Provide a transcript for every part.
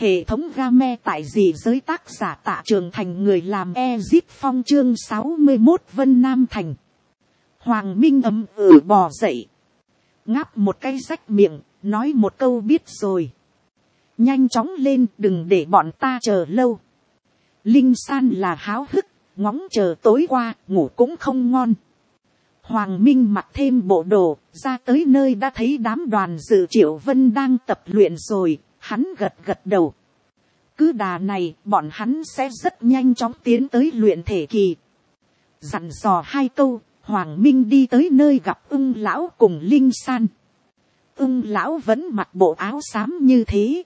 Hệ thống game tại dị giới, tác giả Tạ Trường Thành, người làm Ezip Phong, chương 61 Vân Nam Thành. Hoàng Minh ầm bò dậy, ngáp một cái rách miệng, nói một câu biết rồi. Nhanh chóng lên, đừng để bọn ta chờ lâu. Linh San là háo hức, ngóng chờ tối qua, ngủ cũng không ngon. Hoàng Minh mặc thêm bộ đồ, ra tới nơi đã thấy đám đoàn dự Triệu Vân đang tập luyện rồi, hắn gật gật đầu. Cứ đà này, bọn hắn sẽ rất nhanh chóng tiến tới luyện thể kỳ. Dặn dò hai câu, Hoàng Minh đi tới nơi gặp Ưng lão cùng Linh San. Ưng lão vẫn mặc bộ áo xám như thế.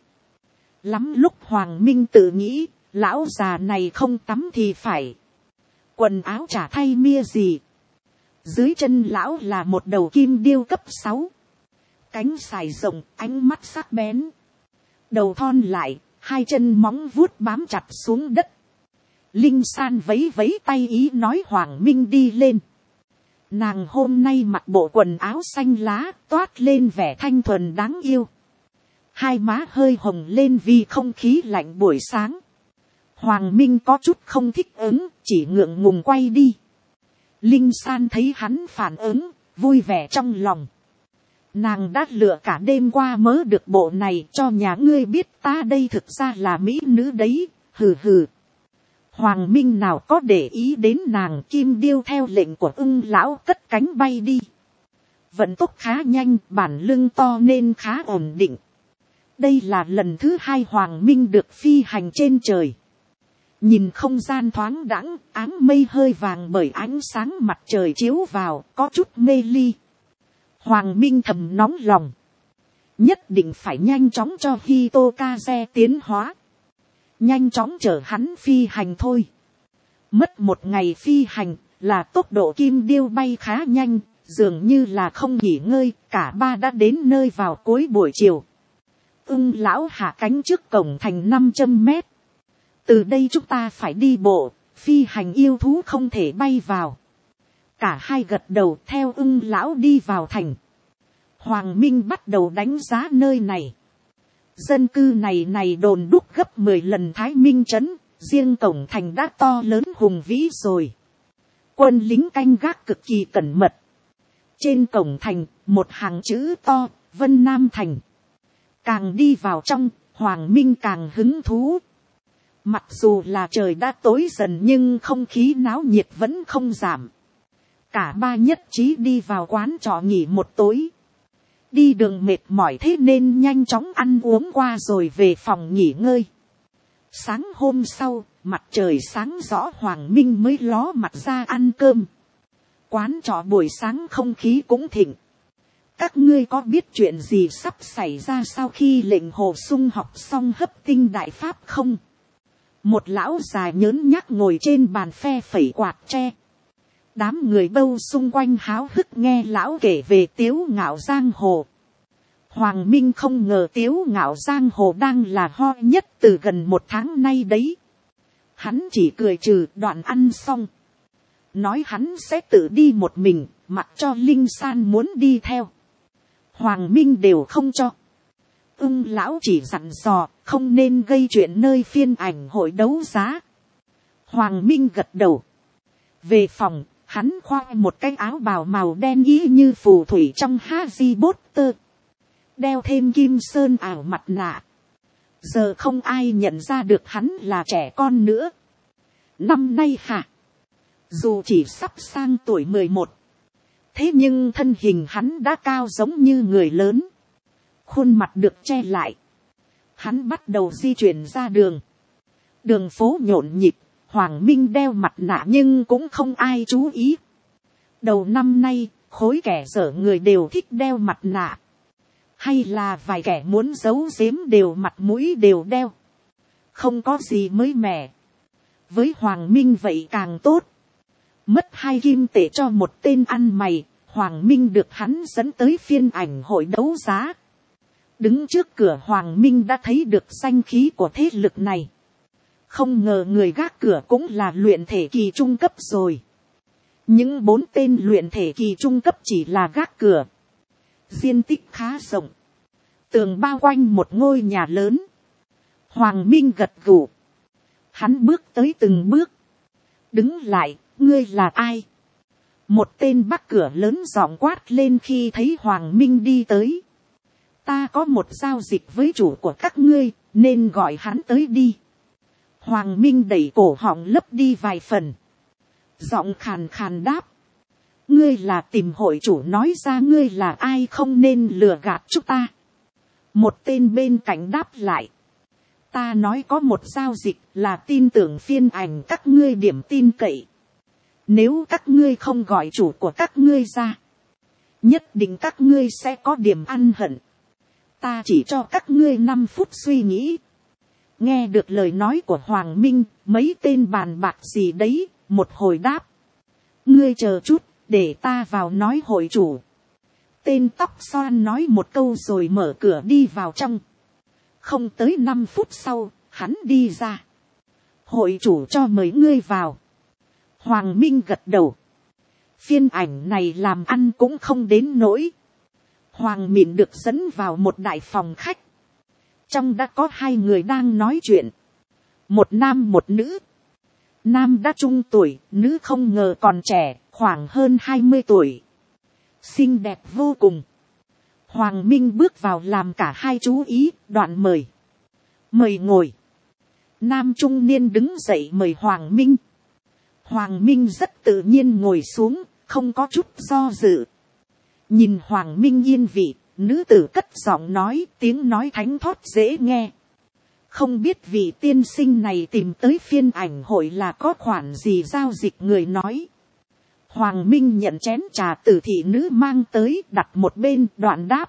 Lắm lúc Hoàng Minh tự nghĩ, lão già này không tắm thì phải. Quần áo chả thay mia gì. Dưới chân lão là một đầu kim điêu cấp 6. Cánh sải rộng, ánh mắt sắc bén. Đầu thon lại, hai chân móng vuốt bám chặt xuống đất. Linh San vấy vấy tay ý nói Hoàng Minh đi lên. Nàng hôm nay mặc bộ quần áo xanh lá, toát lên vẻ thanh thuần đáng yêu. Hai má hơi hồng lên vì không khí lạnh buổi sáng. Hoàng Minh có chút không thích ứng, chỉ ngượng ngùng quay đi. Linh San thấy hắn phản ứng, vui vẻ trong lòng. Nàng đã lựa cả đêm qua mớ được bộ này, cho nhà ngươi biết ta đây thực ra là mỹ nữ đấy, hừ hừ. Hoàng Minh nào có để ý đến nàng, kim điêu theo lệnh của Ưng lão cất cánh bay đi. Vận tốc khá nhanh, bản lưng to nên khá ổn định. Đây là lần thứ hai Hoàng Minh được phi hành trên trời. Nhìn không gian thoáng đãng, áng mây hơi vàng bởi ánh sáng mặt trời chiếu vào, có chút mê ly. Hoàng Minh thầm nóng lòng. Nhất định phải nhanh chóng cho Hitokaze tiến hóa. Nhanh chóng chở hắn phi hành thôi. Mất một ngày phi hành, là tốc độ kim điêu bay khá nhanh, dường như là không nghỉ ngơi, cả ba đã đến nơi vào cuối buổi chiều. Ưng lão hạ cánh trước cổng thành 500 mét. Từ đây chúng ta phải đi bộ, phi hành yêu thú không thể bay vào. Cả hai gật đầu theo Ưng lão đi vào thành. Hoàng Minh bắt đầu đánh giá nơi này. Dân cư này đồn đúc gấp 10 lần Thái Minh trấn, riêng cổng thành đã to lớn hùng vĩ rồi. Quân lính canh gác cực kỳ cẩn mật. Trên cổng thành, một hàng chữ to, Vân Nam Thành. Càng đi vào trong, Hoàng Minh càng hứng thú. Mặc dù là trời đã tối dần nhưng không khí náo nhiệt vẫn không giảm. Cả ba nhất trí đi vào quán trọ nghỉ một tối. Đi đường mệt mỏi thế nên nhanh chóng ăn uống qua rồi về phòng nghỉ ngơi. Sáng hôm sau, mặt trời sáng rõ Hoàng Minh mới ló mặt ra ăn cơm. Quán trọ buổi sáng không khí cũng thịnh. Các ngươi có biết chuyện gì sắp xảy ra sau khi lệnh Hồ Sung học xong hấp tinh đại pháp không? Một lão già nhớn nhác ngồi trên bàn phe phẩy quạt tre. Đám người bâu xung quanh háo hức nghe lão kể về Tiếu Ngạo Giang Hồ. Hoàng Minh không ngờ Tiếu Ngạo Giang Hồ đang là hot nhất từ gần một tháng nay đấy. Hắn chỉ cười trừ đoạn ăn xong. Nói hắn sẽ tự đi một mình, mặc cho Linh San muốn đi theo. Hoàng Minh đều không cho. Ưng lão chỉ dặn dò, không nên gây chuyện nơi phiên ảnh hội đấu giá. Hoàng Minh gật đầu. Về phòng, hắn khoác một cái áo bào màu đen ý như phù thủy trong Harry Potter. Đeo thêm kim sơn ảo mặt nạ. Giờ không ai nhận ra được hắn là trẻ con nữa. Năm nay hả? Dù chỉ sắp sang tuổi 11. Thế nhưng thân hình hắn đã cao giống như người lớn. Khuôn mặt được che lại. Hắn bắt đầu di chuyển ra đường. Đường phố nhộn nhịp. Hoàng Minh đeo mặt nạ nhưng cũng không ai chú ý. Đầu năm nay, khối kẻ dở người đều thích đeo mặt nạ. Hay là vài kẻ muốn giấu giếm đều mặt mũi đều đeo. Không có gì mới mẻ. Với Hoàng Minh vậy càng tốt. Mất 2 kim tệ cho một tên ăn mày, Hoàng Minh được hắn dẫn tới phiên ảnh hội đấu giá. Đứng trước cửa Hoàng Minh đã thấy được danh khí của thế lực này. Không ngờ người gác cửa cũng là luyện thể kỳ trung cấp rồi. Những 4 tên luyện thể kỳ trung cấp chỉ là gác cửa. Diện tích khá rộng. Tường bao quanh một ngôi nhà lớn. Hoàng Minh gật gù. Hắn bước tới từng bước. Đứng lại, ngươi là ai? Một tên bắc cửa lớn giọng quát lên khi thấy Hoàng Minh đi tới. Ta có một giao dịch với chủ của các ngươi, nên gọi hắn tới đi. Hoàng Minh đẩy cổ họng lấp đi vài phần. Giọng khàn khàn đáp. Ngươi là tìm hội chủ, nói ra ngươi là ai, không nên lừa gạt chúng ta. Một tên bên cạnh đáp lại. Ta nói có một giao dịch là tin tưởng phiên ảnh các ngươi điểm tin cậy. Nếu các ngươi không gọi chủ của các ngươi ra, nhất định các ngươi sẽ có điểm ăn hận. Ta chỉ cho các ngươi 5 phút suy nghĩ. Nghe được lời nói của Hoàng Minh, mấy tên bàn bạc gì đấy, một hồi đáp. Ngươi chờ chút, để ta vào nói hội chủ. Tên tóc xoăn nói một câu rồi mở cửa đi vào trong. Không tới 5 phút sau, hắn đi ra. Hội chủ cho mời ngươi vào. Hoàng Minh gật đầu. Phiên ảnh này làm ăn cũng không đến nỗi. Hoàng Mịn được dẫn vào một đại phòng khách. Trong đã có 2 người đang nói chuyện. Một nam một nữ. Nam đã trung tuổi, nữ không ngờ còn trẻ, khoảng hơn 20 tuổi. Xinh đẹp vô cùng. Hoàng Minh bước vào làm cả hai chú ý, đoạn mời. Mời ngồi. Nam trung niên đứng dậy mời Hoàng Minh. Hoàng Minh rất tự nhiên ngồi xuống, không có chút do dự. Nhìn Hoàng Minh yên vị, nữ tử cất giọng nói, tiếng nói thánh thót dễ nghe. Không biết vị tiên sinh này tìm tới phiên ảnh hội là có khoản gì giao dịch, người nói. Hoàng Minh nhận chén trà từ thị nữ mang tới, đặt một bên, đoạn đáp.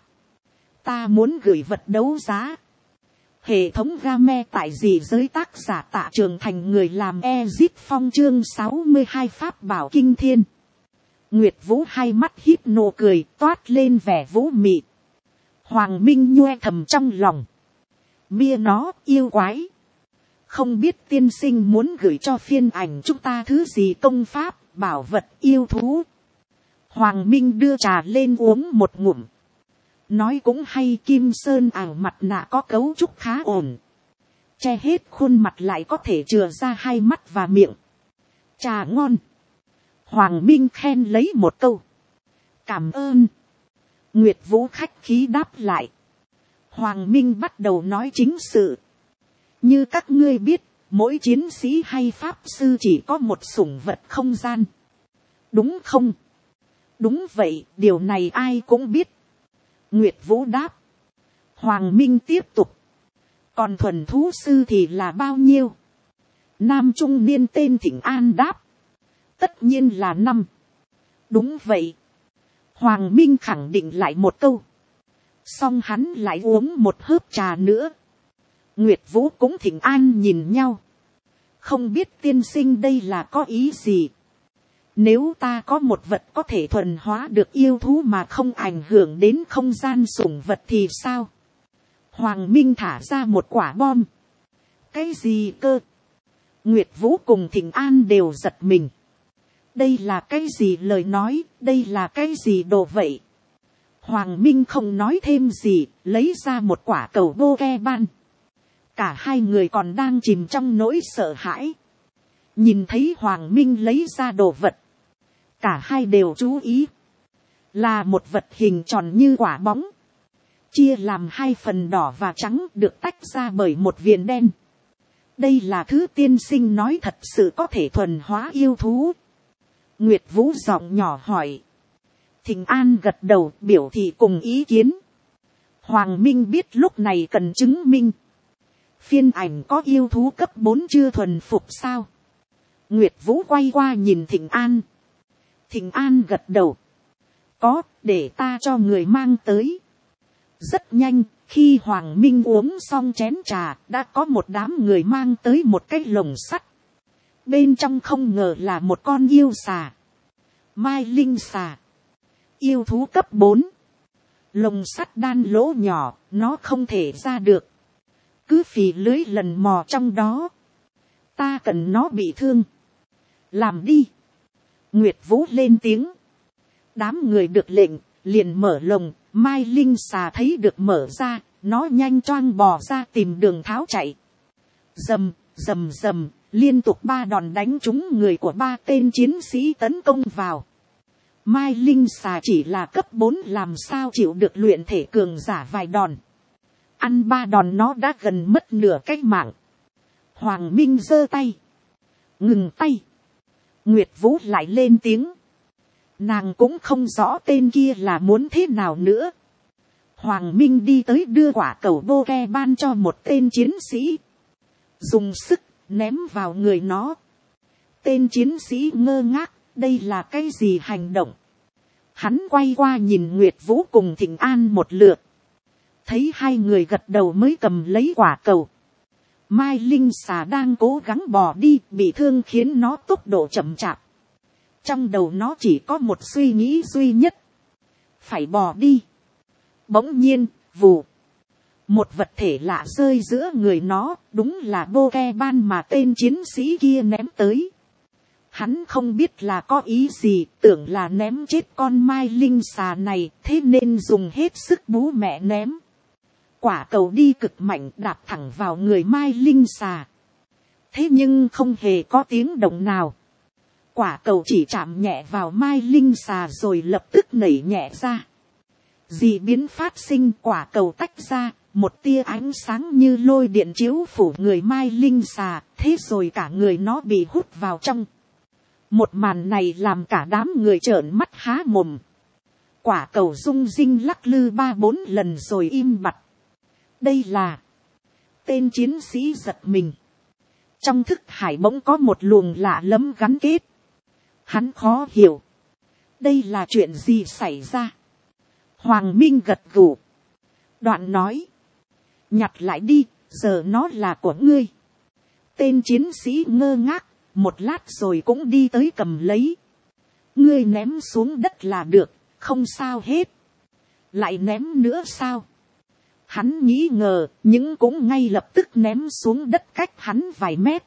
Ta muốn gửi vật đấu giá. Hệ thống game tại gì giới, tác giả Tạ Trường Thành, người làm Ezit Phong, chương 62 pháp bảo kinh thiên. Nguyệt Vũ hai mắt híp nụ cười, toát lên vẻ vũ mị. Hoàng Minh nhoe thầm trong lòng. Mia nó, yêu quái. Không biết tiên sinh muốn gửi cho phiên ảnh chúng ta thứ gì, công pháp, bảo vật, yêu thú. Hoàng Minh đưa trà lên uống một ngụm. Nói cũng hay, kim sơn ảo mặt nạ có cấu trúc khá ổn. Che hết khuôn mặt lại có thể chừa ra 2 mắt và miệng. Trà ngon. Hoàng Minh khen lấy một câu. Cảm ơn. Nguyệt Vũ khách khí đáp lại. Hoàng Minh bắt đầu nói chính sự. Như các ngươi biết, mỗi chiến sĩ hay pháp sư chỉ có một sủng vật không gian. Đúng không? Đúng vậy, điều này ai cũng biết. Nguyệt Vũ đáp. Hoàng Minh tiếp tục. Còn thuần thú sư thì là bao nhiêu? Nam trung niên tên Thịnh An đáp. Tất nhiên là 5. Đúng vậy. Hoàng Minh khẳng định lại một câu. Xong hắn lại uống một hớp trà nữa. Nguyệt Vũ cũng Thịnh An nhìn nhau. Không biết tiên sinh đây là có ý gì? Nếu ta có một vật có thể thuần hóa được yêu thú mà không ảnh hưởng đến không gian sủng vật thì sao? Hoàng Minh thả ra một quả bom. Cái gì cơ? Nguyệt Vũ cùng Thịnh An đều giật mình. Đây là cái gì lời nói, đây là cái gì đồ vậy? Hoàng Minh không nói thêm gì, lấy ra một quả cầu bô ke ban. Cả hai người còn đang chìm trong nỗi sợ hãi. Nhìn thấy Hoàng Minh lấy ra đồ vật. Cả hai đều chú ý. Là một vật hình tròn như quả bóng. Chia làm 2 phần đỏ và trắng, được tách ra bởi một viền đen. Đây là thứ tiên sinh nói thật sự có thể thuần hóa yêu thú. Nguyệt Vũ giọng nhỏ hỏi. Thịnh An gật đầu biểu thị cùng ý kiến. Hoàng Minh biết lúc này cần chứng minh. Phiên ảnh có yêu thú cấp 4 chưa thuần phục sao? Nguyệt Vũ quay qua nhìn Thịnh An. Thịnh An gật đầu. Có, để ta cho người mang tới. Rất nhanh, khi Hoàng Minh uống xong chén trà, đã có một đám người mang tới một cái lồng sắt. Bên trong không ngờ là một con yêu xà. Mai Linh xà. Yêu thú cấp 4. Lồng sắt đan lỗ nhỏ, nó không thể ra được. Cứ phì lưới lần mò trong đó. Ta cần nó bị thương. Làm đi. Nguyệt Vũ lên tiếng. Đám người được lệnh, liền mở lồng. Mai Linh xà thấy được mở ra, nó nhanh choang bò ra tìm đường tháo chạy. Rầm, rầm rầm, liên tục 3 đòn đánh trúng người của 3 tên chiến sĩ tấn công vào. Mai Linh xà chỉ là cấp 4 làm sao chịu được luyện thể cường giả vài đòn. Ăn 3 đòn nó đã gần mất nửa cái mạng. Hoàng Minh giơ tay. Ngừng tay. Nguyệt Vũ lại lên tiếng. Nàng cũng không rõ tên kia là muốn thế nào nữa. Hoàng Minh đi tới đưa quả cầu Pokemon cho một tên chiến sĩ. Dùng sức ném vào người nó. Tên chiến sĩ ngơ ngác, đây là cái gì hành động. Hắn quay qua nhìn Nguyệt Vũ cùng Thịnh An một lượt. Thấy hai người gật đầu mới cầm lấy quả cầu. Mai Linh xà đang cố gắng bò đi, bị thương khiến nó tốc độ chậm chạp. Trong đầu nó chỉ có một suy nghĩ duy nhất. Phải bò đi. Bỗng nhiên, vù. Một vật thể lạ rơi giữa người nó, đúng là Pokemon mà tên chiến sĩ kia ném tới. Hắn không biết là có ý gì, tưởng là ném chết con Mai Linh xà này, thế nên dùng hết sức bú mẹ ném. Quả cầu đi cực mạnh đạp thẳng vào người Mai Linh xà. Thế nhưng không hề có tiếng động nào. Quả cầu chỉ chạm nhẹ vào Mai Linh xà rồi lập tức nảy nhẹ ra. Dị biến phát sinh, quả cầu tách ra, một tia ánh sáng như lôi điện chiếu phủ người Mai Linh xà, thế rồi cả người nó bị hút vào trong. Một màn này làm cả đám người trợn mắt há mồm. Quả cầu rung rinh lắc lư 3-4 lần rồi im bặt. Đây là... Tên chiến sĩ giật mình. Trong thức hải bỗng có một luồng lạ lẫm gắn kết. Hắn khó hiểu. Đây là chuyện gì xảy ra? Hoàng Minh gật gù. Đoạn nói. Nhặt lại đi, giờ nó là của ngươi. Tên chiến sĩ ngơ ngác, một lát rồi cũng đi tới cầm lấy. Ngươi ném xuống đất là được, không sao hết. Lại ném nữa sao? Hắn nghĩ ngờ, nhưng cũng ngay lập tức ném xuống đất cách hắn vài mét.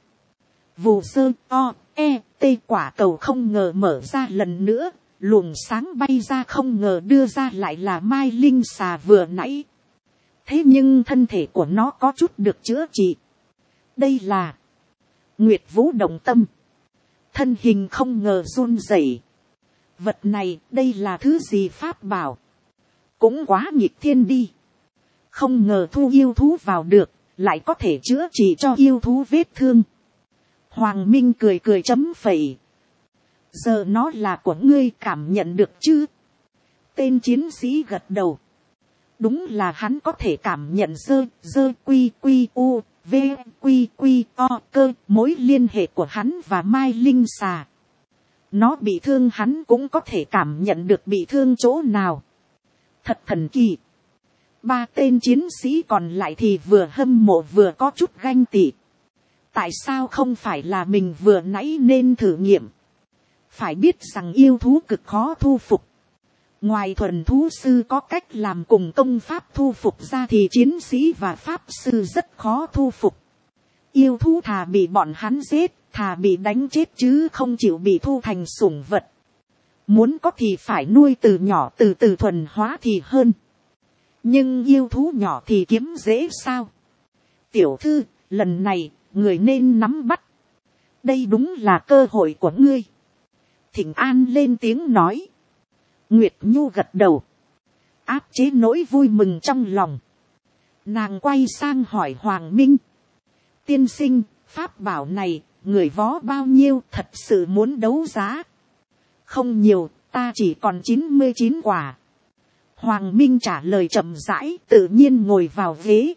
Vù sơ o, e, t quả cầu không ngờ mở ra lần nữa. Luồng sáng bay ra không ngờ đưa ra lại là Mai Linh xà vừa nãy. Thế nhưng thân thể của nó có chút được chữa trị. Đây là Nguyệt Vũ động tâm. Thân hình không ngờ run rẩy. Vật này đây là thứ gì pháp bảo. Cũng quá nghịch thiên đi. Không ngờ thu yêu thú vào được. Lại có thể chữa trị cho yêu thú vết thương. Hoàng Minh cười cười chấm phẩy. Giờ nó là của ngươi, cảm nhận được chứ? Tên chiến sĩ gật đầu. Đúng là hắn có thể cảm nhận dơ quy quy u v quy quy o cơ mối liên hệ của hắn và Mai Linh xà. Nó bị thương hắn cũng có thể cảm nhận được bị thương chỗ nào. Thật thần kỳ. 3 tên chiến sĩ còn lại thì vừa hâm mộ vừa có chút ganh tị. Tại sao không phải là mình vừa nãy nên thử nghiệm? Phải biết rằng yêu thú cực khó thu phục. Ngoài thuần thú sư có cách làm cùng công pháp thu phục ra thì chiến sĩ và pháp sư rất khó thu phục. Yêu thú thà bị bọn hắn giết, thà bị đánh chết chứ không chịu bị thu thành sủng vật. Muốn có thì phải nuôi từ nhỏ từ từ thuần hóa thì hơn. Nhưng yêu thú nhỏ thì kiếm dễ sao? Tiểu thư, lần này, người nên nắm bắt. Đây đúng là cơ hội của ngươi. Thịnh An lên tiếng nói. Nguyệt Nhu gật đầu. Áp chế nỗi vui mừng trong lòng. Nàng quay sang hỏi Hoàng Minh. Tiên sinh, pháp bảo này, người vó bao nhiêu, thật sự muốn đấu giá? Không nhiều, ta chỉ còn 99 quả. Hoàng Minh trả lời chậm rãi, tự nhiên ngồi vào ghế.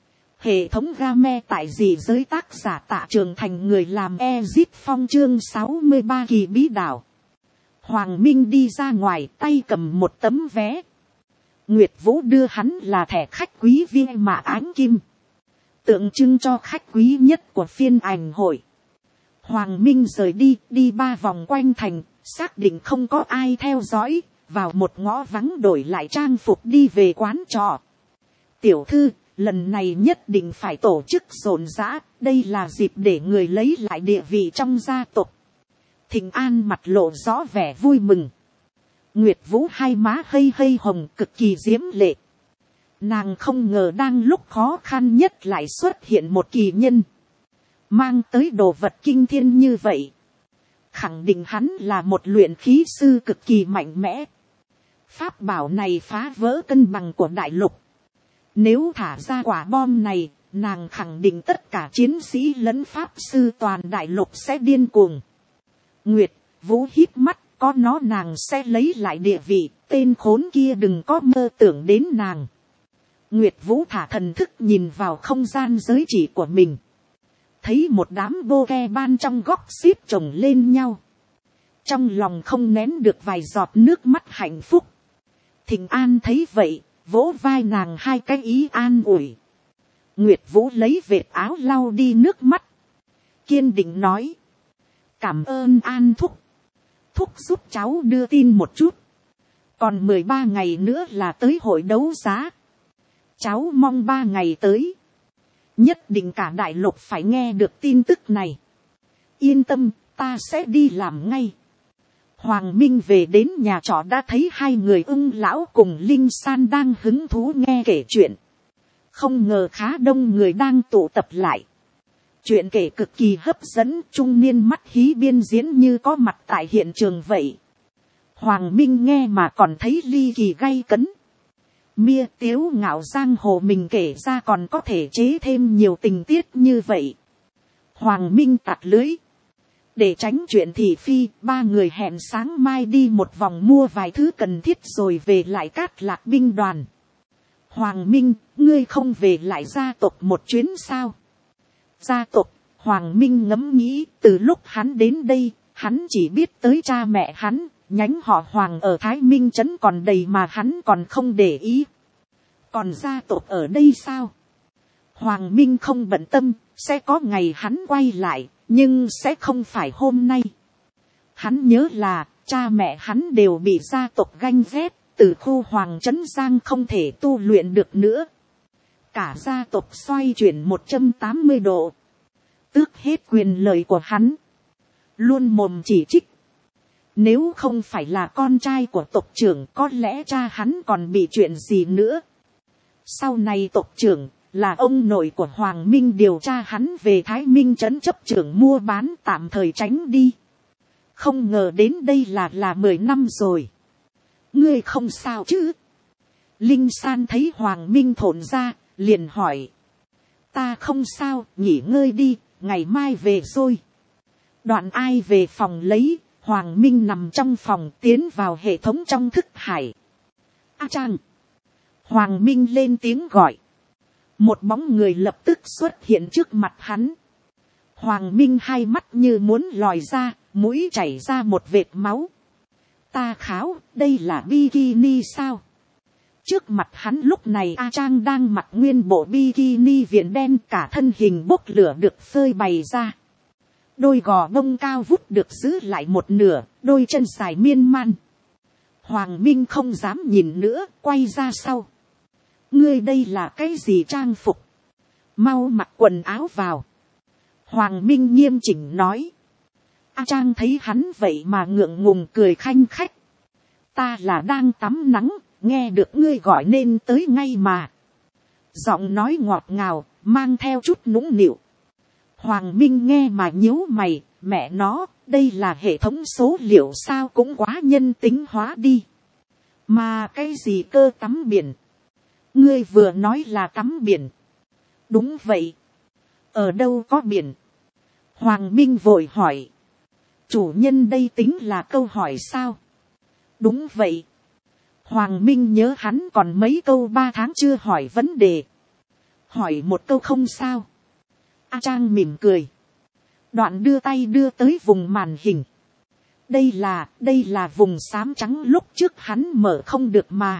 Hệ thống game tại dị giới tác giả Tạ Trường Thành, người làm Ezit Phong chương 63 kỳ bí đảo. Hoàng Minh đi ra ngoài, tay cầm một tấm vé. Nguyệt Vũ đưa hắn là thẻ khách quý viên mã ánh kim. Tượng trưng cho khách quý nhất của phiên ảnh hội. Hoàng Minh rời đi, đi 3 vòng quanh thành, xác định không có ai theo dõi, vào một ngõ vắng đổi lại trang phục đi về quán trọ. Tiểu thư, lần này nhất định phải tổ chức rộn rã, đây là dịp để người lấy lại địa vị trong gia tộc. Thịnh An mặt lộ rõ vẻ vui mừng. Nguyệt Vũ hai má hây hây hồng cực kỳ diễm lệ. Nàng không ngờ đang lúc khó khăn nhất lại xuất hiện một kỳ nhân. mang tới đồ vật kinh thiên như vậy, khẳng định hắn là một luyện khí sư cực kỳ mạnh mẽ. Pháp bảo này phá vỡ cân bằng của đại lục. Nếu thả ra quả bom này, nàng khẳng định tất cả chiến sĩ lẫn pháp sư toàn đại lục sẽ điên cuồng. Nguyệt Vũ híp mắt, có nó nàng sẽ lấy lại địa vị, tên khốn kia đừng có mơ tưởng đến nàng. Nguyệt Vũ thả thần thức nhìn vào không gian giới chỉ của mình. Thấy một đám bô ke ban trong góc xếp chồng lên nhau. Trong lòng không nén được vài giọt nước mắt hạnh phúc. Thịnh An thấy vậy, vỗ vai nàng hai cái ý an ủi. Nguyệt Vũ lấy vệt áo lau đi nước mắt. Kiên định nói. Cảm ơn An thúc. Thúc giúp cháu đưa tin một chút. Còn 13 ngày nữa là tới hội đấu giá. Cháu mong 3 ngày tới. Nhất định cả đại lục phải nghe được tin tức này. Yên tâm, ta sẽ đi làm ngay. Hoàng Minh về đến nhà trọ đã thấy hai người Ưng lão cùng Linh San đang hứng thú nghe kể chuyện. Không ngờ khá đông người đang tụ tập lại. Chuyện kể cực kỳ hấp dẫn, trung niên mắt hí biên diễn như có mặt tại hiện trường vậy. Hoàng Minh nghe mà còn thấy ly kỳ gay cấn. Mia tiếu ngạo giang hồ mình kể ra còn có thể chế thêm nhiều tình tiết như vậy. Hoàng Minh tạt lưới. Để tránh chuyện thị phi, ba người hẹn sáng mai đi một vòng mua vài thứ cần thiết rồi về lại Cát Lạc binh đoàn. Hoàng Minh, ngươi không về lại gia tộc một chuyến sao? Gia tộc, Hoàng Minh ngẫm nghĩ, từ lúc hắn đến đây, hắn chỉ biết tới cha mẹ hắn, nhánh họ Hoàng ở Thái Minh trấn còn đầy mà hắn còn không để ý. Còn gia tộc ở đây sao? Hoàng Minh không bận tâm, sẽ có ngày hắn quay lại, nhưng sẽ không phải hôm nay. Hắn nhớ là, cha mẹ hắn đều bị gia tộc ganh ghét, từ khu Hoàng trấn Giang không thể tu luyện được nữa. Cả gia tộc xoay chuyển 180 độ. Tước hết quyền lợi của hắn. Luôn mồm chỉ trích. Nếu không phải là con trai của tộc trưởng, có lẽ cha hắn còn bị chuyện gì nữa. Sau này tộc trưởng, là ông nội của Hoàng Minh điều tra hắn về Thái Minh trấn chấp trưởng mua bán tạm thời tránh đi. Không ngờ đến đây là 10 năm rồi. Ngươi không sao chứ? Linh San thấy Hoàng Minh thổn ra, liền hỏi. Ta không sao, nghỉ ngơi đi, ngày mai về rồi. Đoạn ai về phòng lấy, Hoàng Minh nằm trong phòng tiến vào hệ thống trong thức hải. A Trang. Hoàng Minh lên tiếng gọi. Một bóng người lập tức xuất hiện trước mặt hắn. Hoàng Minh hai mắt như muốn lòi ra, mũi chảy ra một vệt máu. Ta kháo, đây là bikini sao? Trước mặt hắn lúc này A Trang đang mặc nguyên bộ bikini viền đen, cả thân hình bốc lửa được phơi bày ra. Đôi gò bông cao vút được giữ lại một nửa, đôi chân dài miên man. Hoàng Minh không dám nhìn nữa, quay ra sau. Ngươi đây là cái gì trang phục? Mau mặc quần áo vào. Hoàng Minh nghiêm chỉnh nói. A Trang thấy hắn vậy mà ngượng ngùng cười khanh khách. Ta là đang tắm nắng, nghe được ngươi gọi nên tới ngay mà. Giọng nói ngọt ngào, mang theo chút nũng nịu. Hoàng Minh nghe mà nhíu mày, mẹ nó, đây là hệ thống số liệu sao cũng quá nhân tính hóa đi. Mà cái gì cơ tắm biển? Ngươi vừa nói là tắm biển. Đúng vậy. Ở đâu có biển? Hoàng Minh vội hỏi. Chủ nhân đây tính là câu hỏi sao? Đúng vậy. Hoàng Minh nhớ hắn còn mấy câu 3 tháng chưa hỏi vấn đề. Hỏi một câu không sao. A Trang mỉm cười. Đoạn đưa tay đưa tới vùng màn hình. Đây là vùng xám trắng lúc trước hắn mở không được mà.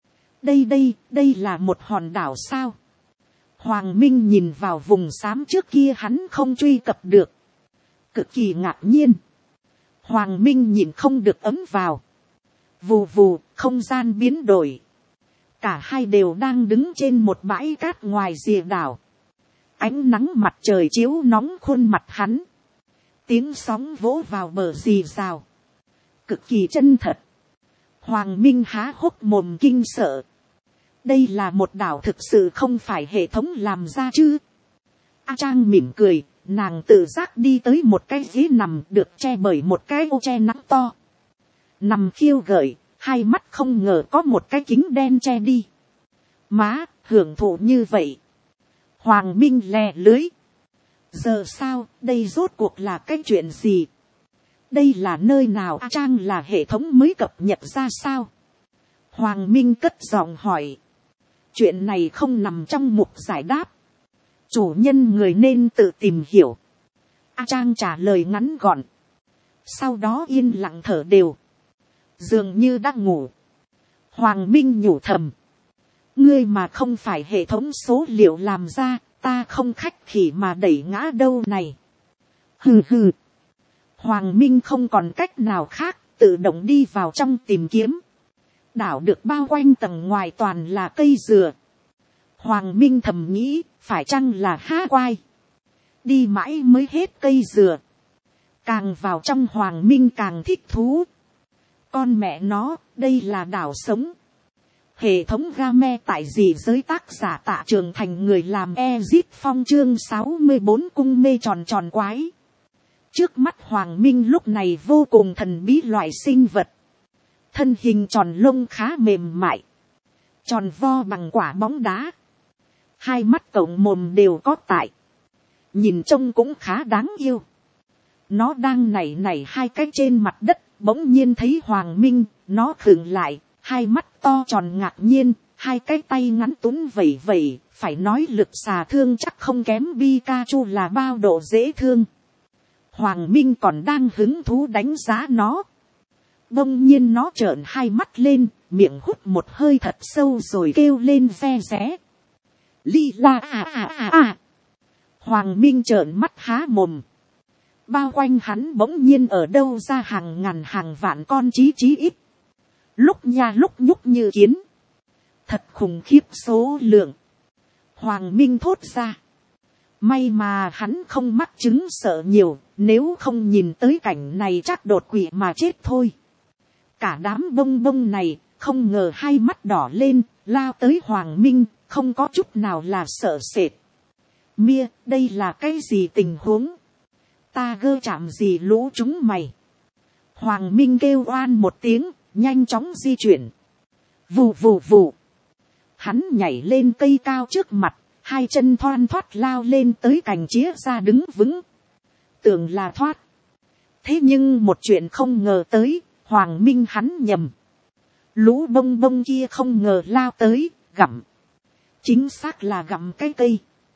Đây là một hòn đảo sao? Hoàng Minh nhìn vào vùng xám trước kia hắn không truy cập được. Cực kỳ ngạc nhiên. Hoàng Minh nhìn không được ấm vào. Vù vù, không gian biến đổi. Cả hai đều đang đứng trên một bãi cát ngoài rìa đảo. Ánh nắng mặt trời chiếu nóng khuôn mặt hắn. Tiếng sóng vỗ vào bờ rì rào. Cực kỳ chân thật. Hoàng Minh há hốc mồm kinh sợ. Đây là một đảo thực sự không phải hệ thống làm ra chứ? A Trang mỉm cười, nàng tự giác đi tới một cái ghế nằm được che bởi một cái ô che nắng to. Nằm khiêu gợi, hai mắt không ngờ có một cái kính đen che đi. Má, hưởng thụ như vậy. Hoàng Minh lè lưới. Giờ sao, đây rốt cuộc là cái chuyện gì? Đây là nơi nào? A Trang là hệ thống mới cập nhật ra sao? Hoàng Minh cất giọng hỏi. Chuyện này không nằm trong mục giải đáp. Chủ nhân người nên tự tìm hiểu. A Trang trả lời ngắn gọn. Sau đó yên lặng thở đều. Dường như đang ngủ. Hoàng Minh nhủ thầm. Ngươi mà không phải hệ thống số liệu làm ra, ta không khách khí mà đẩy ngã đâu này. Hừ hừ. Hoàng Minh không còn cách nào khác, tự động đi vào trong tìm kiếm. Đảo được bao quanh tầng ngoài toàn là cây dừa. Hoàng Minh thầm nghĩ, phải chăng là há quai. Đi mãi mới hết cây dừa. Càng vào trong Hoàng Minh càng thích thú. Con mẹ nó, đây là đảo sống. Hệ thống game tại gì giới tác giả Tạ Trường Thành người làm Ezit Phong chương 64 cung mê tròn tròn quái. Trước mắt Hoàng Minh lúc này vô cùng thần bí loại sinh vật. Thân hình tròn lông khá mềm mại. Tròn vo bằng quả bóng đá. Hai mắt cộng mồm đều có tại. Nhìn trông cũng khá đáng yêu. Nó đang nảy nảy hai cái trên mặt đất. Bỗng nhiên thấy Hoàng Minh. Nó khựng lại. Hai mắt to tròn ngạc nhiên. Hai cái tay ngắn túm vẩy vẩy. Phải nói lực xà thương chắc không kém Pikachu là bao độ dễ thương. Hoàng Minh còn đang hứng thú đánh giá nó. Bỗng nhiên nó trợn hai mắt lên. Miệng hút một hơi thật sâu rồi kêu lên ve ré. Li la à à à à. Hoàng Minh trợn mắt há mồm. Bao quanh hắn bỗng nhiên ở đâu ra hàng ngàn hàng vạn con chí ít. Lúc nha lúc nhúc như kiến. Thật khủng khiếp số lượng. Hoàng Minh thốt ra. May mà hắn không mắc chứng sợ nhiều. Nếu không nhìn tới cảnh này chắc đột quỵ mà chết thôi. Cả đám bông bông này không ngờ hai mắt đỏ lên. Lao tới Hoàng Minh. Không có chút nào là sợ sệt. Mia, đây là cái gì tình huống? Ta gơ chạm gì lũ chúng mày? Hoàng Minh kêu oan một tiếng, nhanh chóng di chuyển. Vù vù vù. Hắn nhảy lên cây cao trước mặt, hai chân thoăn thoắt lao lên tới cành chía ra đứng vững. Tưởng là thoát. Thế nhưng một chuyện không ngờ tới, Hoàng Minh hắn nhầm. Lũ bông bông kia không ngờ lao tới, gặm. Chính xác là gặm cái cây.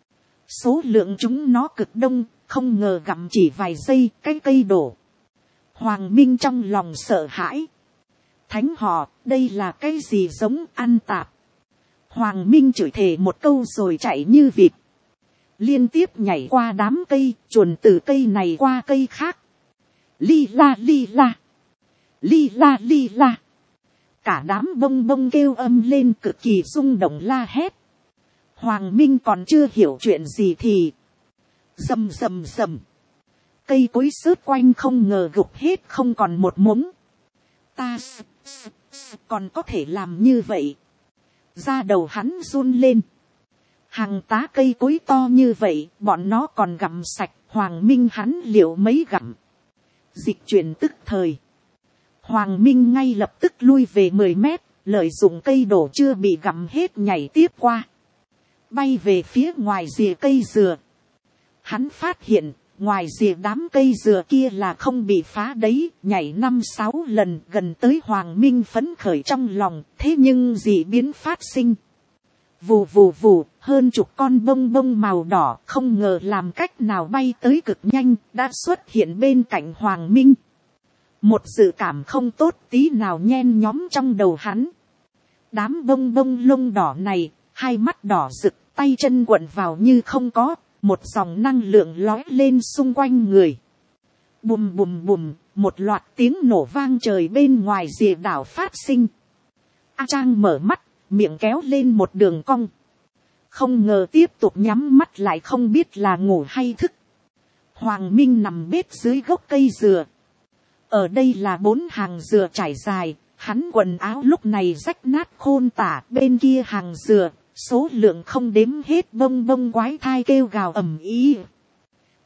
Số lượng chúng nó cực đông, không ngờ gặm chỉ vài giây cái cây đổ. Hoàng Minh trong lòng sợ hãi. Thánh họ, đây là cái gì giống ăn tạp. Hoàng Minh chửi thề một câu rồi chạy như vịt. Liên tiếp nhảy qua đám cây, chuồn từ cây này qua cây khác. Li la li la. Li la li la. Cả đám bông bông kêu âm lên cực kỳ rung động la hét. Hoàng Minh còn chưa hiểu chuyện gì thì. Rầm rầm rầm. Cây cối xớt quanh không ngờ gục hết không còn một mống. Ta còn có thể làm như vậy. Da đầu hắn run lên. Hàng tá cây cối to như vậy, bọn nó còn gặm sạch. Hoàng Minh hắn liệu mấy gặm. Dịch chuyển tức thời. Hoàng Minh ngay lập tức lui về 10 mét, lợi dụng cây đổ chưa bị gặm hết nhảy tiếp qua. Bay về phía ngoài rìa cây dừa. Hắn phát hiện, ngoài rìa đám cây dừa kia là không bị phá đấy, nhảy 5-6 lần gần tới Hoàng Minh phấn khởi trong lòng, thế nhưng dị biến phát sinh. Vù vù vù, hơn chục con bông bông màu đỏ không ngờ làm cách nào bay tới cực nhanh, đã xuất hiện bên cạnh Hoàng Minh. Một dự cảm không tốt tí nào nhen nhóm trong đầu hắn. Đám bông bông lông đỏ này, hai mắt đỏ rực, tay chân quận vào như không có, một dòng năng lượng lói lên xung quanh người. Bùm bùm bùm, một loạt tiếng nổ vang trời bên ngoài rìa đảo phát sinh. A Trang mở mắt, miệng kéo lên một đường cong. Không ngờ tiếp tục nhắm mắt lại không biết là ngủ hay thức. Hoàng Minh nằm bết dưới gốc cây dừa. Ở đây là 4 hàng dừa trải dài, hắn quần áo lúc này rách nát khôn tả, bên kia hàng dừa, số lượng không đếm hết bông bông quái thai kêu gào ầm ĩ.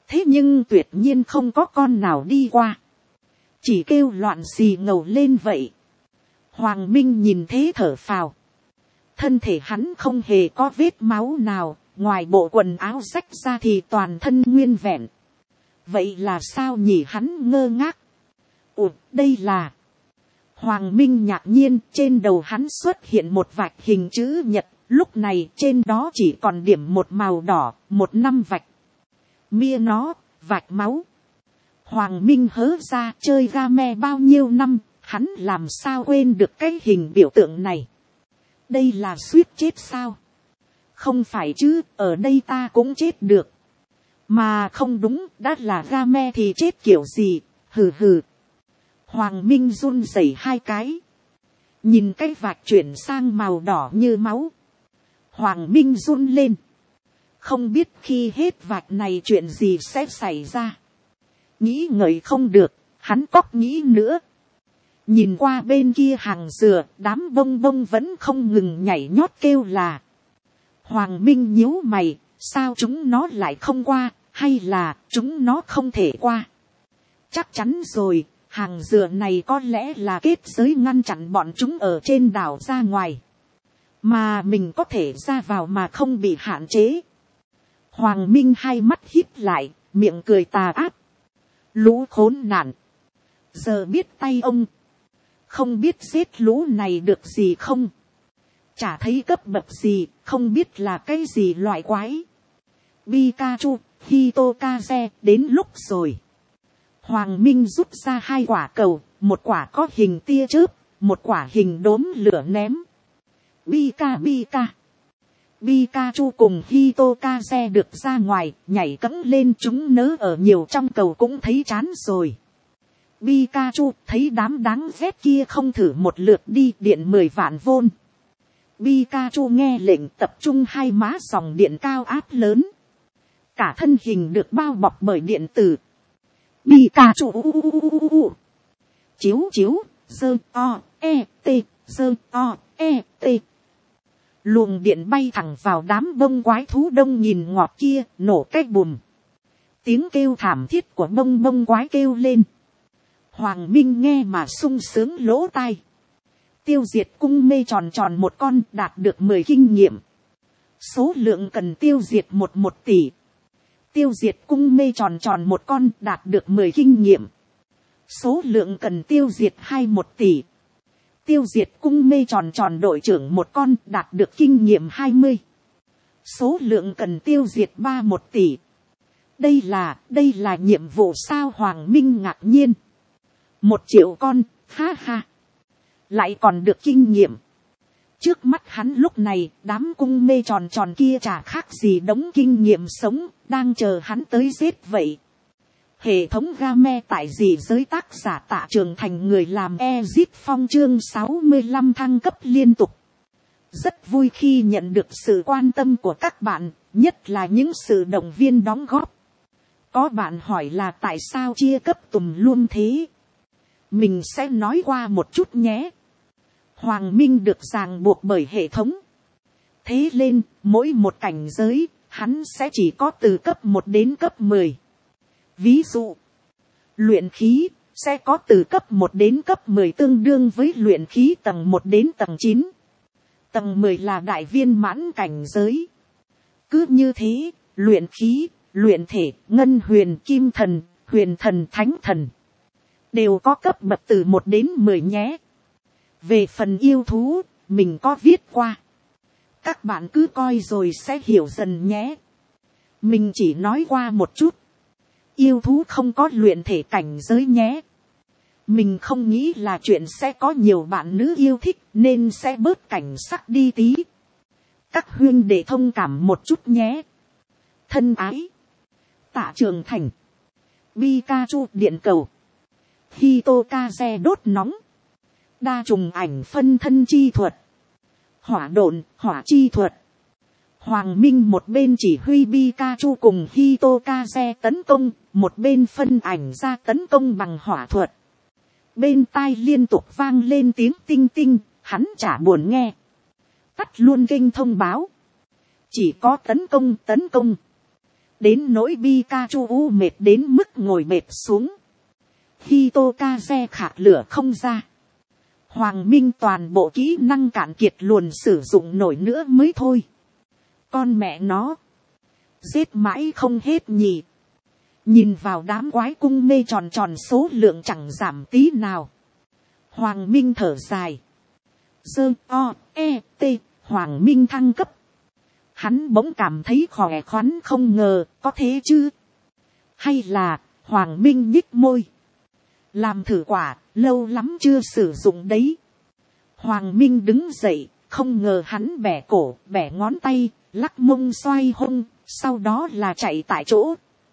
Thế nhưng tuyệt nhiên không có con nào đi qua. Chỉ kêu loạn xì ngầu lên vậy. Hoàng Minh nhìn thế thở phào. Thân thể hắn không hề có vết máu nào, ngoài bộ quần áo rách ra thì toàn thân nguyên vẹn. Vậy là sao nhỉ, hắn ngơ ngác. Ủa, đây là... Hoàng Minh ngạc nhiên, trên đầu hắn xuất hiện một vạch hình chữ nhật, lúc này trên đó chỉ còn điểm một màu đỏ, một năm vạch. Mia nó, vạch máu. Hoàng Minh hớ ra, chơi game bao nhiêu năm, hắn làm sao quên được cái hình biểu tượng này. Đây là suýt chết sao? Không phải chứ, ở đây ta cũng chết được. Mà không đúng, đã là game thì chết kiểu gì, hừ hừ. Hoàng Minh run rẩy hai cái. Nhìn cái vạch chuyển sang màu đỏ như máu. Hoàng Minh run lên. Không biết khi hết vạch này chuyện gì sẽ xảy ra. Nghĩ ngợi không được, hắn cóc nghĩ nữa. Nhìn qua bên kia hàng dừa, đám bông bông vẫn không ngừng nhảy nhót kêu là. Hoàng Minh nhíu mày, sao chúng nó lại không qua, hay là chúng nó không thể qua. Chắc chắn rồi, hàng dừa này có lẽ là kết giới ngăn chặn bọn chúng ở trên đảo ra ngoài. Mà mình có thể ra vào mà không bị hạn chế. Hoàng Minh hai mắt híp lại, miệng cười tà ác. Lũ khốn nạn. Giờ biết tay ông. Không biết giết lũ này được gì không. Chả thấy cấp bậc gì, không biết là cái gì loại quái. Pikachu, Hitokaze, đến lúc rồi. Hoàng Minh rút ra hai quả cầu, một quả có hình tia chớp, một quả hình đốm lửa ném. Pikachu cùng Hitokaze được ra ngoài, nhảy cẫng lên, chúng nớ ở nhiều trong cầu cũng thấy chán rồi. Pikachu thấy đám đáng ghét kia không thử một lượt đi, điện 10 vạn vôn. Pikachu nghe lệnh tập trung hai má dòng điện cao áp lớn. Cả thân hình được bao bọc bởi điện tử. Pikachu chiếu chiếu, dơ o, e, t, dơ o, e, t. Luồng điện bay thẳng vào đám bông quái thú đông nhìn ngọt kia, nổ cái bùm. Tiếng kêu thảm thiết của bông bông quái kêu lên. Hoàng Minh nghe mà sung sướng lỗ tai. Tiêu diệt cung mê tròn tròn một con, đạt được 10 kinh nghiệm. Số lượng cần tiêu diệt 1 tỷ. Tiêu diệt cung mê tròn tròn một con, đạt được 10 kinh nghiệm. Số lượng cần tiêu diệt 1 tỷ. Tiêu diệt cung mê tròn tròn đội trưởng một con, đạt được kinh nghiệm 20. Số lượng cần tiêu diệt 1 tỷ. Đây là nhiệm vụ sao? Hoàng Minh ngạc nhiên. 1 triệu con, ha ha. Lại còn được kinh nghiệm. Trước mắt hắn lúc này, đám cung mê tròn tròn kia chả khác gì đống kinh nghiệm sống, đang chờ hắn tới giết vậy. Hệ thống game tại gì giới tác giả Tạ Trường Thành, người làm Ezip Phong, chương 65 thăng cấp liên tục. Rất vui khi nhận được sự quan tâm của các bạn, nhất là những sự động viên đóng góp. Có bạn hỏi là tại sao chia cấp tùm luôn thế? Mình sẽ nói qua một chút nhé. Hoàng Minh được ràng buộc bởi hệ thống. Thế lên, mỗi một cảnh giới, hắn sẽ chỉ có từ cấp 1 đến cấp 10. Ví dụ, luyện khí, sẽ có từ cấp 1 đến cấp 10 tương đương với luyện khí tầng 1 đến tầng 9. Tầng 10 là đại viên mãn cảnh giới. Cứ như thế, luyện khí, luyện thể, ngân huyền, kim thần, huyền thần, thánh thần. Đều có cấp bậc từ 1 đến 10 nhé. Về phần yêu thú, mình có viết qua. Các bạn cứ coi rồi sẽ hiểu dần nhé. Mình chỉ nói qua một chút. Yêu thú không có luyện thể cảnh giới nhé. Mình không nghĩ là chuyện sẽ có nhiều bạn nữ yêu thích nên sẽ bớt cảnh sắc đi tí. Các huynh đệ thông cảm một chút nhé. Thân ái. Tạ Trường Thành. Pikachu điện cầu. Hitokaze đốt nóng. Đa trùng ảnh phân thân chi thuật. Hỏa độn, hỏa chi thuật. Hoàng Minh một bên chỉ huy Pikachu cùng Hitokaze tấn công, một bên phân ảnh ra tấn công bằng hỏa thuật. Bên tai liên tục vang lên tiếng tinh tinh, hắn chả buồn nghe. Tắt luôn kênh thông báo. Chỉ có tấn công. Đến nỗi Pikachu u mệt đến mức ngồi mệt xuống. Hitokaze khạc lửa không ra. Hoàng Minh toàn bộ kỹ năng cạn kiệt luồn sử dụng nổi nữa mới thôi. Con mẹ nó. Giết mãi không hết nhỉ. Nhìn vào đám quái cung mê tròn tròn số lượng chẳng giảm tí nào. Hoàng Minh thở dài. Hoàng Minh thăng cấp. Hắn bỗng cảm thấy khỏe khoắn không ngờ có thế chứ. Hay là Hoàng Minh nhích môi. Làm thử quả, lâu lắm chưa sử dụng đấy. Hoàng Minh đứng dậy, không ngờ hắn bẻ cổ, bẻ ngón tay, lắc mông xoay hông, sau đó là chạy tại chỗ.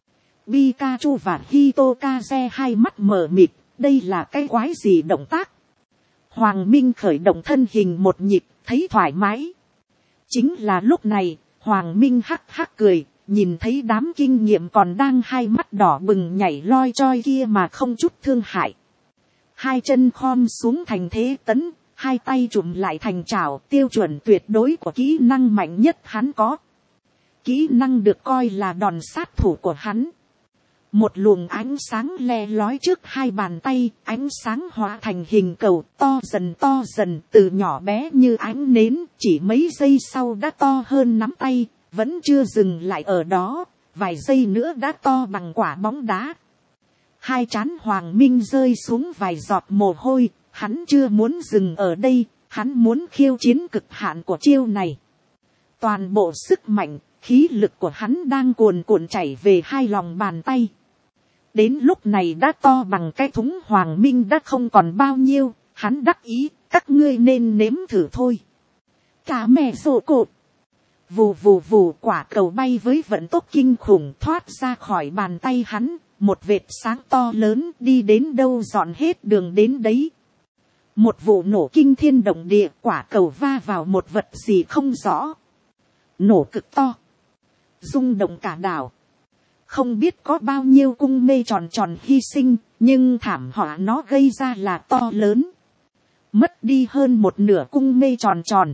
Pikachu và Hitokaze hai mắt mờ mịt, đây là cái quái gì động tác. Hoàng Minh khởi động thân hình một nhịp, thấy thoải mái. Chính là lúc này, Hoàng Minh hắc hắc cười, nhìn thấy đám kinh nghiệm còn đang hai mắt đỏ bừng nhảy loi choi kia mà không chút thương hại. Hai chân khom xuống thành thế tấn, hai tay chụm lại thành chảo, tiêu chuẩn tuyệt đối của kỹ năng mạnh nhất hắn có. Kỹ năng được coi là đòn sát thủ của hắn. Một luồng ánh sáng le lói trước hai bàn tay, ánh sáng hóa thành hình cầu to dần từ nhỏ bé như ánh nến, chỉ mấy giây sau đã to hơn nắm tay, vẫn chưa dừng lại ở đó, vài giây nữa đã to bằng quả bóng đá. Hai trán Hoàng Minh rơi xuống vài giọt mồ hôi, hắn chưa muốn dừng ở đây, hắn muốn khiêu chiến cực hạn của chiêu này. Toàn bộ sức mạnh, khí lực của hắn đang cuồn cuộn chảy về hai lòng bàn tay. Đến lúc này đã to bằng cái thúng Hoàng Minh đã không còn bao nhiêu, hắn đắc ý, các ngươi nên nếm thử thôi. Cả mẹ rộ cột. Vù vù vù, quả cầu bay với vận tốc kinh khủng thoát ra khỏi bàn tay hắn, một vệt sáng to lớn đi đến đâu dọn hết đường đến đấy. Một vụ nổ kinh thiên động địa, quả cầu va vào một vật gì không rõ. Nổ cực to. Rung động cả đảo. Không biết có bao nhiêu cung mê tròn tròn hy sinh, nhưng thảm họa nó gây ra là to lớn. Mất đi hơn một nửa cung mê tròn tròn.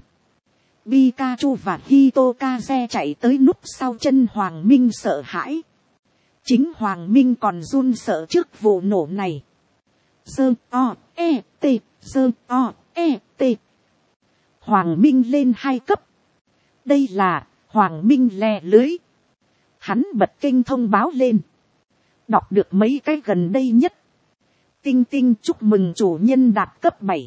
Pikachu và Hitokaze chạy tới núp sau chân Hoàng Minh sợ hãi. Chính Hoàng Minh còn run sợ trước vụ nổ này. Hoàng Minh lên 2 cấp. Đây là Hoàng Minh lè lưới. Hắn bật kênh thông báo lên. Đọc được mấy cái gần đây nhất. Tinh tinh chúc mừng chủ nhân đạt cấp 7.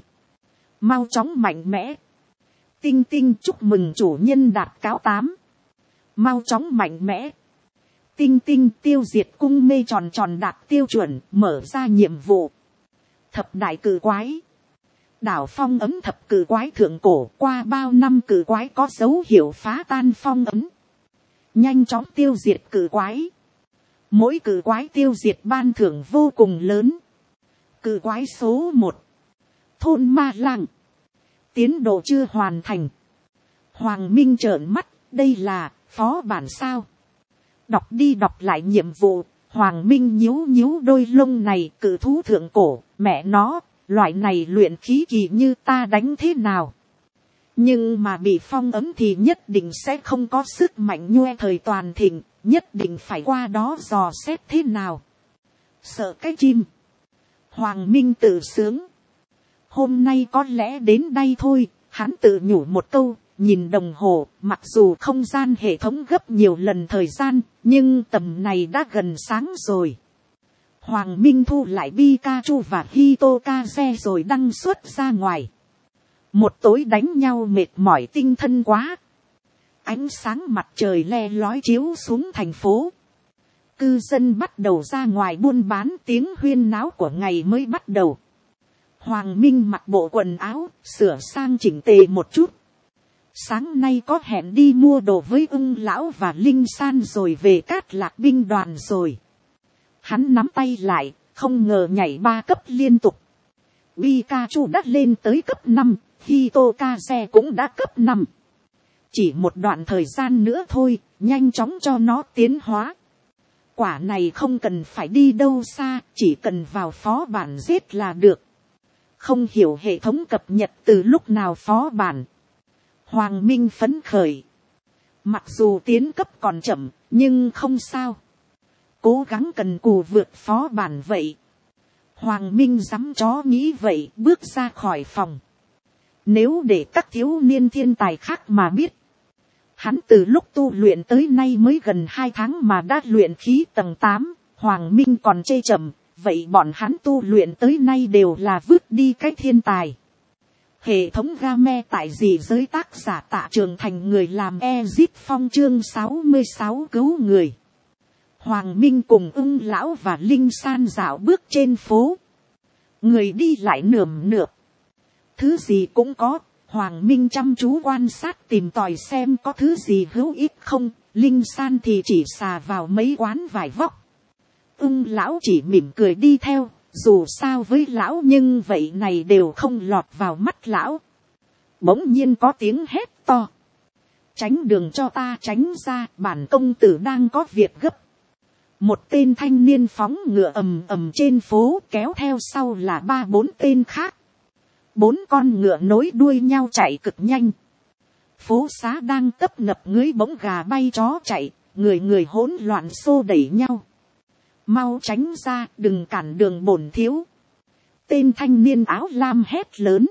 Mau chóng mạnh mẽ. Tinh tinh chúc mừng chủ nhân đạt cáo 8. Mau chóng mạnh mẽ. Tinh tinh tiêu diệt cung mê tròn tròn đạt tiêu chuẩn, mở ra nhiệm vụ. Thập đại cử quái. Đảo phong ấm thập cử quái thượng cổ, qua bao năm cử quái có dấu hiệu phá tan phong ấm. Nhanh chóng tiêu diệt cử quái. Mỗi cử quái tiêu diệt ban thưởng vô cùng lớn. Cử quái số 1. Thôn Ma Lang. Tiến độ chưa hoàn thành. Hoàng Minh trợn mắt, đây là phó bản sao? Đọc đi đọc lại nhiệm vụ, Hoàng Minh nhíu nhíu đôi lông này, cử thú thượng cổ, mẹ nó, loại này luyện khí kỳ như ta đánh thế nào? Nhưng mà bị phong ấm thì nhất định sẽ không có sức mạnh nhoe thời toàn thịnh, nhất định phải qua đó dò xét thế nào. Sợ cái chim. Hoàng Minh tự sướng. Hôm nay có lẽ đến đây thôi, hắn tự nhủ một câu, nhìn đồng hồ, mặc dù không gian hệ thống gấp nhiều lần thời gian, nhưng tầm này đã gần sáng rồi. Hoàng Minh thu lại Pikachu và Hitokaze rồi đăng xuất ra ngoài. Một tối đánh nhau mệt mỏi tinh thần quá. Ánh sáng mặt trời le lói chiếu xuống thành phố. Cư dân bắt đầu ra ngoài buôn bán, tiếng huyên náo của ngày mới bắt đầu. Hoàng Minh mặc bộ quần áo, sửa sang chỉnh tề một chút. Sáng nay có hẹn đi mua đồ với ưng lão và Linh San rồi về Cát Lạc binh đoàn rồi. Hắn nắm tay lại, không ngờ nhảy 3 cấp liên tục. Pikachu đã lên tới cấp 5, Hitokaze cũng đã cấp 5. Chỉ một đoạn thời gian nữa thôi, nhanh chóng cho nó tiến hóa. Quả này không cần phải đi đâu xa, chỉ cần vào phó bản giết là được. Không hiểu hệ thống cập nhật từ lúc nào phó bản. Hoàng Minh phấn khởi. Mặc dù tiến cấp còn chậm, nhưng không sao, cố gắng cần cù vượt phó bản vậy. Hoàng Minh dám chó nghĩ vậy, bước ra khỏi phòng. Nếu để các thiếu niên thiên tài khác mà biết, hắn từ lúc tu luyện tới nay mới gần 2 tháng mà đã luyện khí tầng 8, Hoàng Minh còn chê chậm, vậy bọn hắn tu luyện tới nay đều là vứt đi cái thiên tài. Hệ thống game tại dị giới, tác giả Tạ Trường Thành, người làm Ezip Phong, chương 66 cứu người. Hoàng Minh cùng Ưng lão và Linh San dạo bước trên phố. Người đi lại nườm nượp. Thứ gì cũng có. Hoàng Minh chăm chú quan sát tìm tòi xem có thứ gì hữu ích không. Linh San thì chỉ xà vào mấy quán vải vóc. Ưng lão chỉ mỉm cười đi theo. Dù sao với lão nhưng vậy này đều không lọt vào mắt lão. Bỗng nhiên có tiếng hét to. Tránh đường cho ta, tránh ra, bản công tử đang có việc gấp. Một tên thanh niên phóng ngựa ầm ầm trên phố, kéo theo sau là 3-4 tên khác. 4 con ngựa nối đuôi nhau chạy cực nhanh. Phố xá đang tấp nập ngưới bỗng gà bay chó chạy, người người hỗn loạn xô đẩy nhau. Mau tránh ra, đừng cản đường bổn thiếu. Tên thanh niên áo lam hét lớn,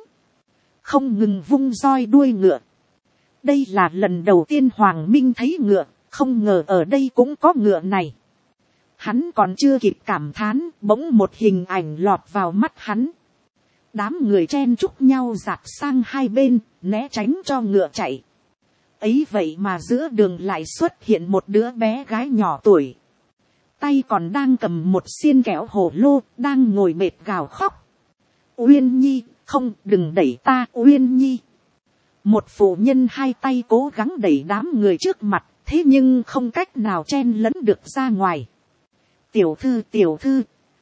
không ngừng vung roi đuôi ngựa. Đây là lần đầu tiên Hoàng Minh thấy ngựa, không ngờ ở đây cũng có ngựa này. Hắn còn chưa kịp cảm thán, bỗng một hình ảnh lọt vào mắt hắn. Đám người chen chúc nhau dạt sang hai bên, né tránh cho ngựa chạy. Ấy vậy mà giữa đường lại xuất hiện một đứa bé gái nhỏ tuổi. Tay còn đang cầm một xiên kẹo hồ lô, đang ngồi mệt gào khóc. Uyên Nhi, không, đừng đẩy ta, Uyên Nhi. Một phụ nhân hai tay cố gắng đẩy đám người trước mặt, thế nhưng không cách nào chen lấn được ra ngoài. Tiểu thư, tiểu thư.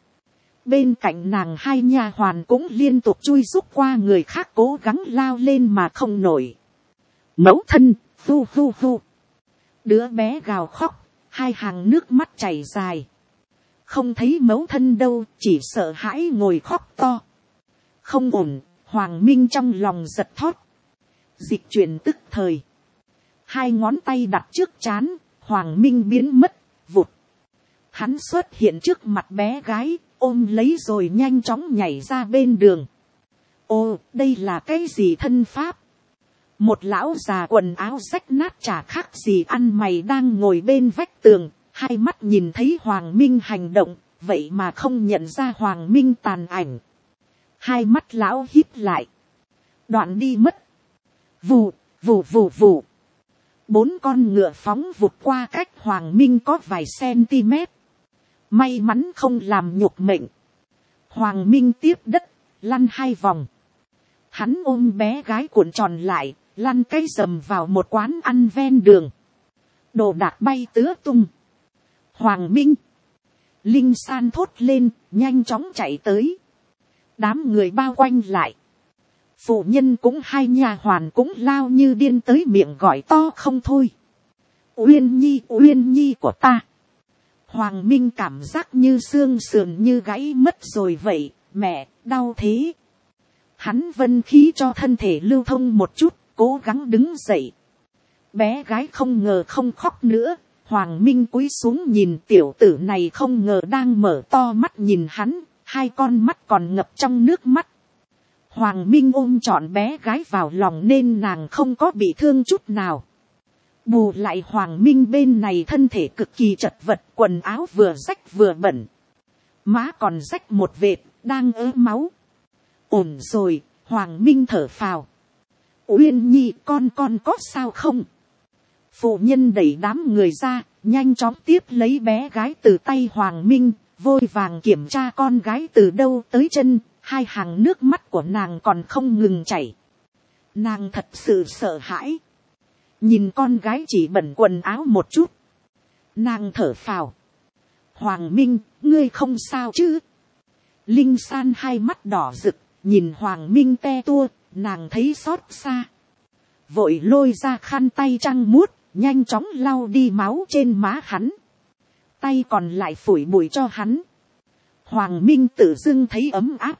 Bên cạnh nàng hai nha hoàn cũng liên tục chui rúc qua người khác cố gắng lao lên mà không nổi. Mẫu thân, hu hu hu. Đứa bé gào khóc, hai hàng nước mắt chảy dài. Không thấy mẫu thân đâu, chỉ sợ hãi ngồi khóc to. Không ổn, Hoàng Minh trong lòng giật thót. Dịch chuyển tức thời. Hai ngón tay đặt trước trán, Hoàng Minh biến mất, vụt. Hắn xuất hiện trước mặt bé gái, ôm lấy rồi nhanh chóng nhảy ra bên đường. Ô, đây là cái gì thân pháp? Một lão già quần áo rách nát chả khác gì ăn mày đang ngồi bên vách tường, hai mắt nhìn thấy Hoàng Minh hành động, vậy mà không nhận ra Hoàng Minh tàn ảnh. Hai mắt lão híp lại. Đoạn đi mất. Vù, vù vù vù. 4 con ngựa phóng vụt qua cách Hoàng Minh có vài cm. May mắn không làm nhục mệnh. Hoàng Minh tiếp đất, lăn 2 vòng. Hắn ôm bé gái cuộn tròn lại, lăn cái rầm vào một quán ăn ven đường. Đồ đạc bay tứ tung. Hoàng Minh. Linh San thốt lên, nhanh chóng chạy tới. Đám người bao quanh lại. Phụ nhân cũng hai nha hoàn cũng lao như điên tới miệng gọi to không thôi. Uyên Nhi của ta. Hoàng Minh cảm giác như xương sườn như gãy mất rồi vậy, mẹ, đau thế. Hắn vân khí cho thân thể lưu thông một chút, cố gắng đứng dậy. Bé gái không ngờ không khóc nữa, Hoàng Minh cúi xuống nhìn tiểu tử này không ngờ đang mở to mắt nhìn hắn, hai con mắt còn ngập trong nước mắt. Hoàng Minh ôm trọn bé gái vào lòng nên nàng không có bị thương chút nào. Bù lại Hoàng Minh bên này thân thể cực kỳ chật vật, quần áo vừa rách vừa bẩn. Má còn rách một vệt, đang ớ máu. Ổn rồi, Hoàng Minh thở phào. Uyên Nhi, con có sao không? Phụ nhân đẩy đám người ra, nhanh chóng tiếp lấy bé gái từ tay Hoàng Minh, vội vàng kiểm tra con gái từ đâu tới chân, hai hàng nước mắt của nàng còn không ngừng chảy. Nàng thật sự sợ hãi. Nhìn con gái chỉ bẩn quần áo một chút. Nàng thở phào. Hoàng Minh, ngươi không sao chứ? Linh San hai mắt đỏ rực, nhìn Hoàng Minh te tua, nàng thấy xót xa. Vội lôi ra khăn tay trăng muốt, nhanh chóng lau đi máu trên má hắn. Tay còn lại phủi bụi cho hắn. Hoàng Minh tự dưng thấy ấm áp.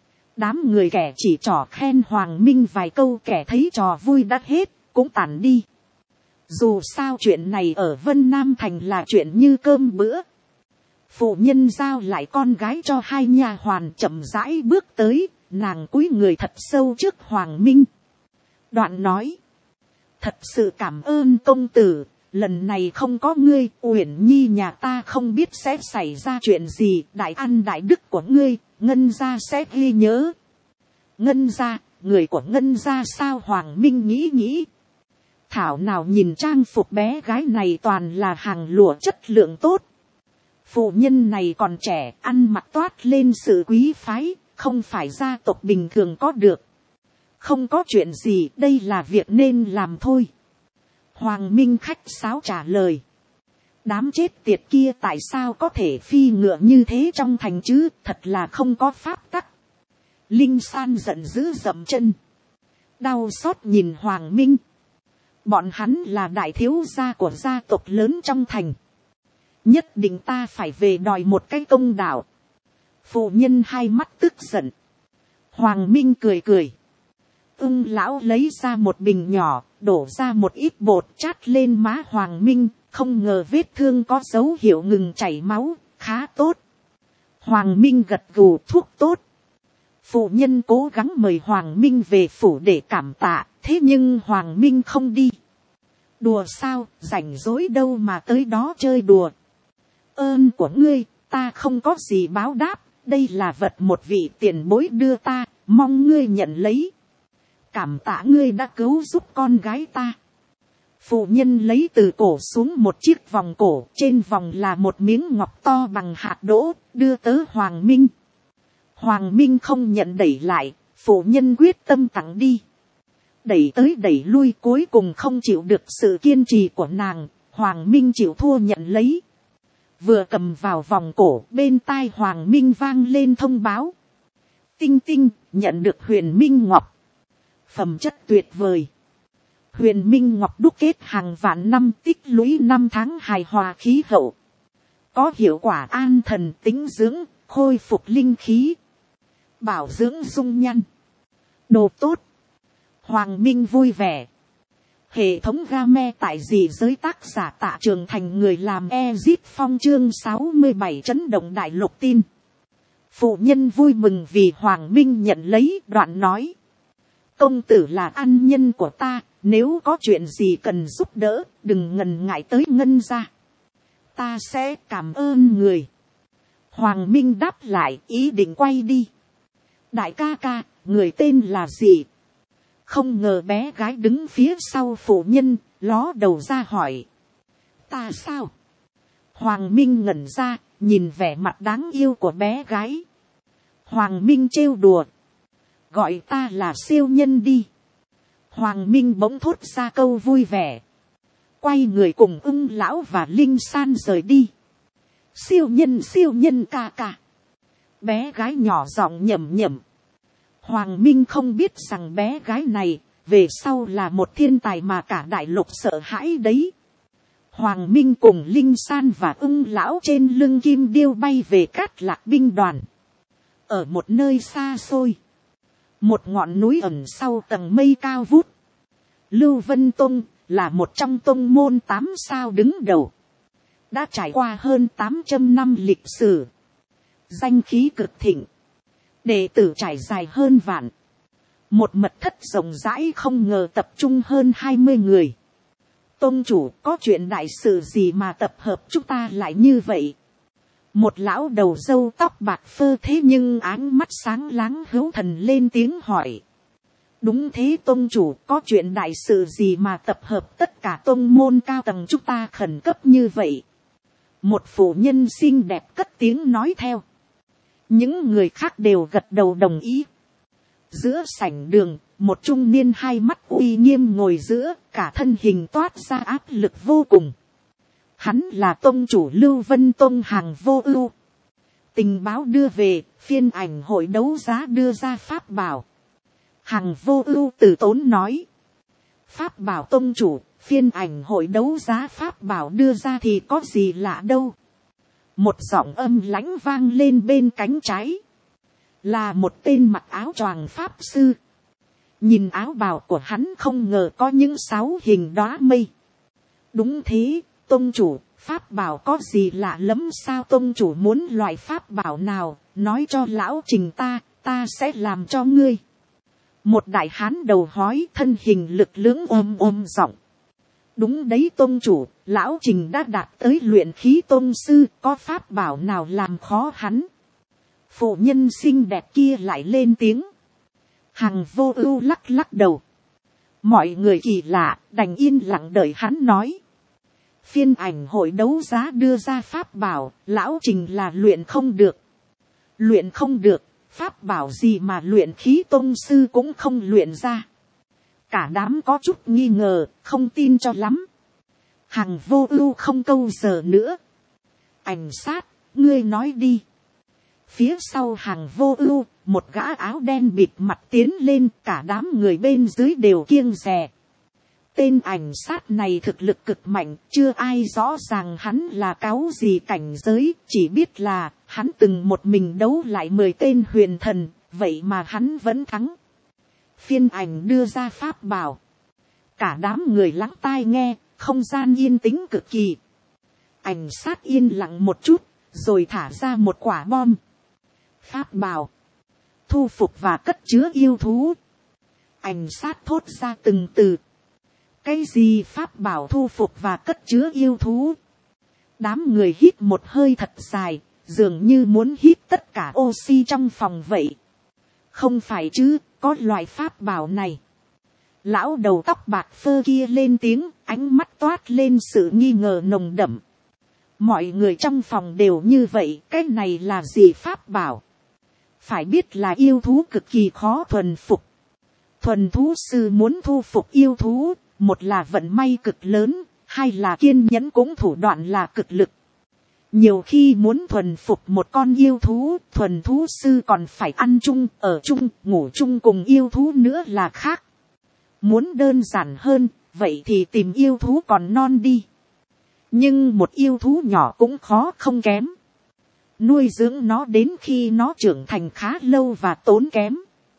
Đám người kẻ chỉ trỏ khen Hoàng Minh vài câu, kẻ thấy trò vui đã hết, cũng tản đi. Dù sao chuyện này ở Vân Nam Thành là chuyện như cơm bữa. Phụ nhân giao lại con gái cho hai nha hoàn chậm rãi bước tới, nàng cúi người thật sâu trước Hoàng Minh. Đoạn nói, thật sự cảm ơn công tử, lần này không có ngươi, Uyển Nhi nhà ta không biết sẽ xảy ra chuyện gì, đại ăn đại đức của ngươi, Ngân gia sẽ ghi nhớ. Ngân gia, người của Ngân gia sao? Hoàng Minh nghĩ nghĩ. Thảo nào nhìn trang phục bé gái này toàn là hàng lụa chất lượng tốt. Phụ nhân này còn trẻ, ăn mặc toát lên sự quý phái, không phải gia tộc bình thường có được. Không có chuyện gì, đây là việc nên làm thôi. Hoàng Minh khách sáo trả lời. Đám chết tiệt kia tại sao có thể phi ngựa như thế trong thành chứ, thật là không có pháp tắc. Linh San giận dữ dậm chân. Đau xót nhìn Hoàng Minh. Bọn hắn là đại thiếu gia của gia tộc lớn trong thành. Nhất định ta phải về đòi một cái công đạo. Phụ nhân hai mắt tức giận. Hoàng Minh cười cười. Lão lấy ra một bình nhỏ, đổ ra một ít bột chát lên má Hoàng Minh, không ngờ vết thương có dấu hiệu ngừng chảy máu, khá tốt. Hoàng Minh gật gù, thuốc tốt. Phụ nhân cố gắng mời Hoàng Minh về phủ để cảm tạ, thế nhưng Hoàng Minh không đi. Đùa sao, rảnh rỗi đâu mà tới đó chơi đùa. Ơn của ngươi, ta không có gì báo đáp, đây là vật một vị tiền bối đưa ta, mong ngươi nhận lấy. Cảm tạ ngươi đã cứu giúp con gái ta. Phụ nhân lấy từ cổ xuống một chiếc vòng cổ, trên vòng là một miếng ngọc to bằng hạt đỗ, đưa tới Hoàng Minh. Hoàng Minh không nhận, đẩy lại, phụ nhân quyết tâm tặng đi. Đẩy tới đẩy lui, cuối cùng không chịu được sự kiên trì của nàng, Hoàng Minh chịu thua nhận lấy. Vừa cầm vào vòng cổ, bên tai Hoàng Minh vang lên thông báo. Tinh tinh, nhận được Huyền Minh Ngọc. Phẩm chất tuyệt vời. Huyền Minh Ngọc đúc kết hàng vạn năm, tích lũy 5 tháng hài hòa khí hậu. Có hiệu quả an thần tính dưỡng, khôi phục linh khí. Bảo dưỡng dung nhan. Đồ tốt. Hoàng Minh vui vẻ. Hệ thống game tại gì giới tác giả Tạ Trường Thành, người làm Ezip Phong, chương 67 chấn động đại lục tin. Phụ nhân vui mừng vì Hoàng Minh nhận lấy, đoạn nói. Công tử là ân nhân của ta, nếu có chuyện gì cần giúp đỡ, đừng ngần ngại tới Ngân gia. Ta sẽ cảm ơn người. Hoàng Minh đáp lại, ý định quay đi. Đại ca ca, người tên là gì? Không ngờ bé gái đứng phía sau phụ nhân, ló đầu ra hỏi. Ta sao? Hoàng Minh ngẩn ra, nhìn vẻ mặt đáng yêu của bé gái. Hoàng Minh trêu đùa. Gọi ta là siêu nhân đi. Hoàng Minh bỗng thốt ra câu vui vẻ. Quay người cùng lão và Linh San rời đi. Siêu nhân ca ca. Bé gái nhỏ giọng nhẩm nhẩm. Hoàng Minh không biết rằng bé gái này, về sau là một thiên tài mà cả đại lục sợ hãi đấy. Hoàng Minh cùng Linh San và lão trên lưng kim điêu bay về Cát Lạc binh đoàn. Ở một nơi xa xôi. Một ngọn núi ẩn sau tầng mây cao vút. Lưu Vân Tông là một trong tông môn 8 sao đứng đầu. Đã trải qua hơn 800 năm lịch sử. Danh khí cực thịnh. Đệ tử trải dài hơn vạn. Một mật thất rộng rãi không ngờ tập trung hơn 20 người. Tông chủ, có chuyện đại sự gì mà tập hợp chúng ta lại như vậy? Một lão đầu râu tóc bạc phơ thế nhưng áng mắt sáng láng hữu thần lên tiếng hỏi. Đúng thế tông chủ, có chuyện đại sự gì mà tập hợp tất cả tông môn cao tầng chúng ta khẩn cấp như vậy? Một phụ nhân xinh đẹp cất tiếng nói theo. Những người khác đều gật đầu đồng ý. Giữa sảnh đường, một trung niên hai mắt uy nghiêm ngồi giữa, cả thân hình toát ra áp lực vô cùng. Hắn là tông chủ Lưu Vân Tông Hàng Vô Ưu. Tình báo đưa về, phiên ảnh hội đấu giá đưa ra pháp bảo. Hàng Vô Ưu từ tốn nói. Pháp bảo tông chủ, phiên ảnh hội đấu giá pháp bảo đưa ra thì có gì lạ đâu. Một giọng âm lãnh vang lên bên cánh trái. Là một tên mặc áo choàng pháp sư. Nhìn áo bào của hắn không ngờ có những 6 hình đóa mây. Đúng thế, tôn chủ, pháp bảo có gì lạ lắm sao? Tôn chủ muốn loại pháp bảo nào, nói cho lão Trình ta sẽ làm cho ngươi. Một đại hán đầu hói, thân hình lực lưỡng ôm giọng. Đúng đấy tôn chủ, lão Trình đã đạt tới luyện khí tôn sư, có pháp bảo nào làm khó hắn. Phụ nhân xinh đẹp kia lại lên tiếng. Hằng Vô Ưu lắc lắc đầu. Mọi người kỳ lạ, đành yên lặng đợi hắn nói. Phiên ảnh hội đấu giá đưa ra pháp bảo, lão Trình là luyện không được. Luyện không được, pháp bảo gì mà luyện khí tôn sư cũng không luyện ra. Cả đám có chút nghi ngờ, không tin cho lắm. Hằng Vô Ưu không câu giờ nữa. Ảnh sát, ngươi nói đi. Phía sau Hằng Vô Ưu, một gã áo đen bịt mặt tiến lên, cả đám người bên dưới đều kiêng dè. Tên ảnh sát này thực lực cực mạnh, chưa ai rõ ràng hắn là cáu gì cảnh giới, chỉ biết là hắn từng một mình đấu lại 10 tên huyền thần, vậy mà hắn vẫn thắng. Phiên ảnh đưa ra pháp bảo. Cả đám người lắng tai nghe, không gian yên tĩnh cực kỳ. Ảnh sát yên lặng một chút, rồi thả ra một quả bom. Pháp bảo. Thu phục và cất chứa yêu thú. Ảnh sát thốt ra từng từ. Cái gì pháp bảo thu phục và cất chứa yêu thú? Đám người hít một hơi thật dài, dường như muốn hít tất cả oxy trong phòng vậy. Không phải chứ, có loại pháp bảo này. Lão đầu tóc bạc phơ kia lên tiếng, ánh mắt toát lên sự nghi ngờ nồng đậm. Mọi người trong phòng đều như vậy, cái này là gì pháp bảo? Phải biết là yêu thú cực kỳ khó thuần phục. Thuần thú sư muốn thu phục yêu thú, một là vận may cực lớn, hai là kiên nhẫn cũng thủ đoạn là cực lực. Nhiều khi muốn thuần phục một con yêu thú, thuần thú sư còn phải ăn chung, ở chung, ngủ chung cùng yêu thú nữa là khác. Muốn đơn giản hơn, vậy thì tìm yêu thú còn non đi. Nhưng một yêu thú nhỏ cũng khó không kém. Nuôi dưỡng nó đến khi nó trưởng thành khá lâu và tốn kém.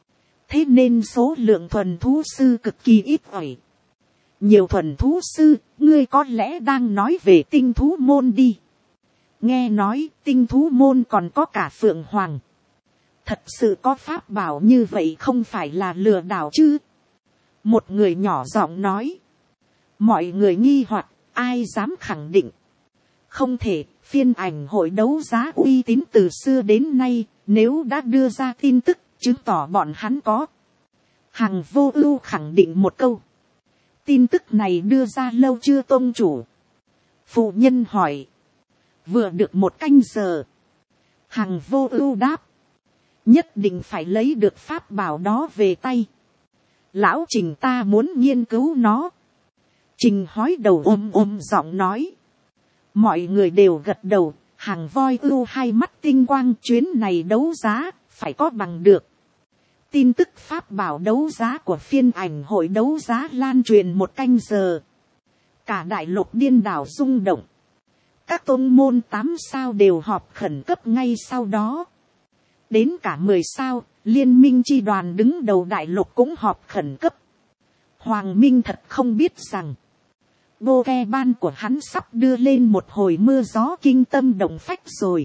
Thế nên số lượng thuần thú sư cực kỳ ít ỏi. Nhiều thuần thú sư, ngươi có lẽ đang nói về tinh thú môn đi. Nghe nói tinh thú môn còn có cả phượng hoàng. Thật sự có pháp bảo như vậy không phải là lừa đảo chứ? Một người nhỏ giọng nói. Mọi người nghi hoặc, ai dám khẳng định. Không thể, phiên ảnh hội đấu giá uy tín từ xưa đến nay, nếu đã đưa ra tin tức, chứng tỏ bọn hắn có. Hằng Vô Ưu khẳng định một câu. Tin tức này đưa ra lâu chưa tôn chủ? Phụ nhân hỏi. Vừa được 1 canh giờ. Hằng Vô Ưu đáp. Nhất định phải lấy được pháp bảo đó về tay. Lão Trình ta muốn nghiên cứu nó. Trình hói đầu ôm giọng nói. Mọi người đều gật đầu. Hằng Voi Ưu hai mắt tinh quang, chuyến này đấu giá phải có bằng được. Tin tức pháp bảo đấu giá của phiên ảnh hội đấu giá lan truyền 1 canh giờ. Cả đại lục điên đảo rung động. Các tôn môn 8 sao đều họp khẩn cấp ngay sau đó. Đến cả 10 sao, liên minh chi đoàn đứng đầu đại lục cũng họp khẩn cấp. Hoàng Minh thật không biết rằng, bô ke ban của hắn sắp đưa lên một hồi mưa gió kinh tâm động phách rồi.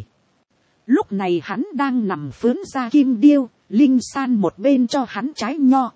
Lúc này hắn đang nằm phướn ra kim điêu, Linh San một bên cho hắn trái nho.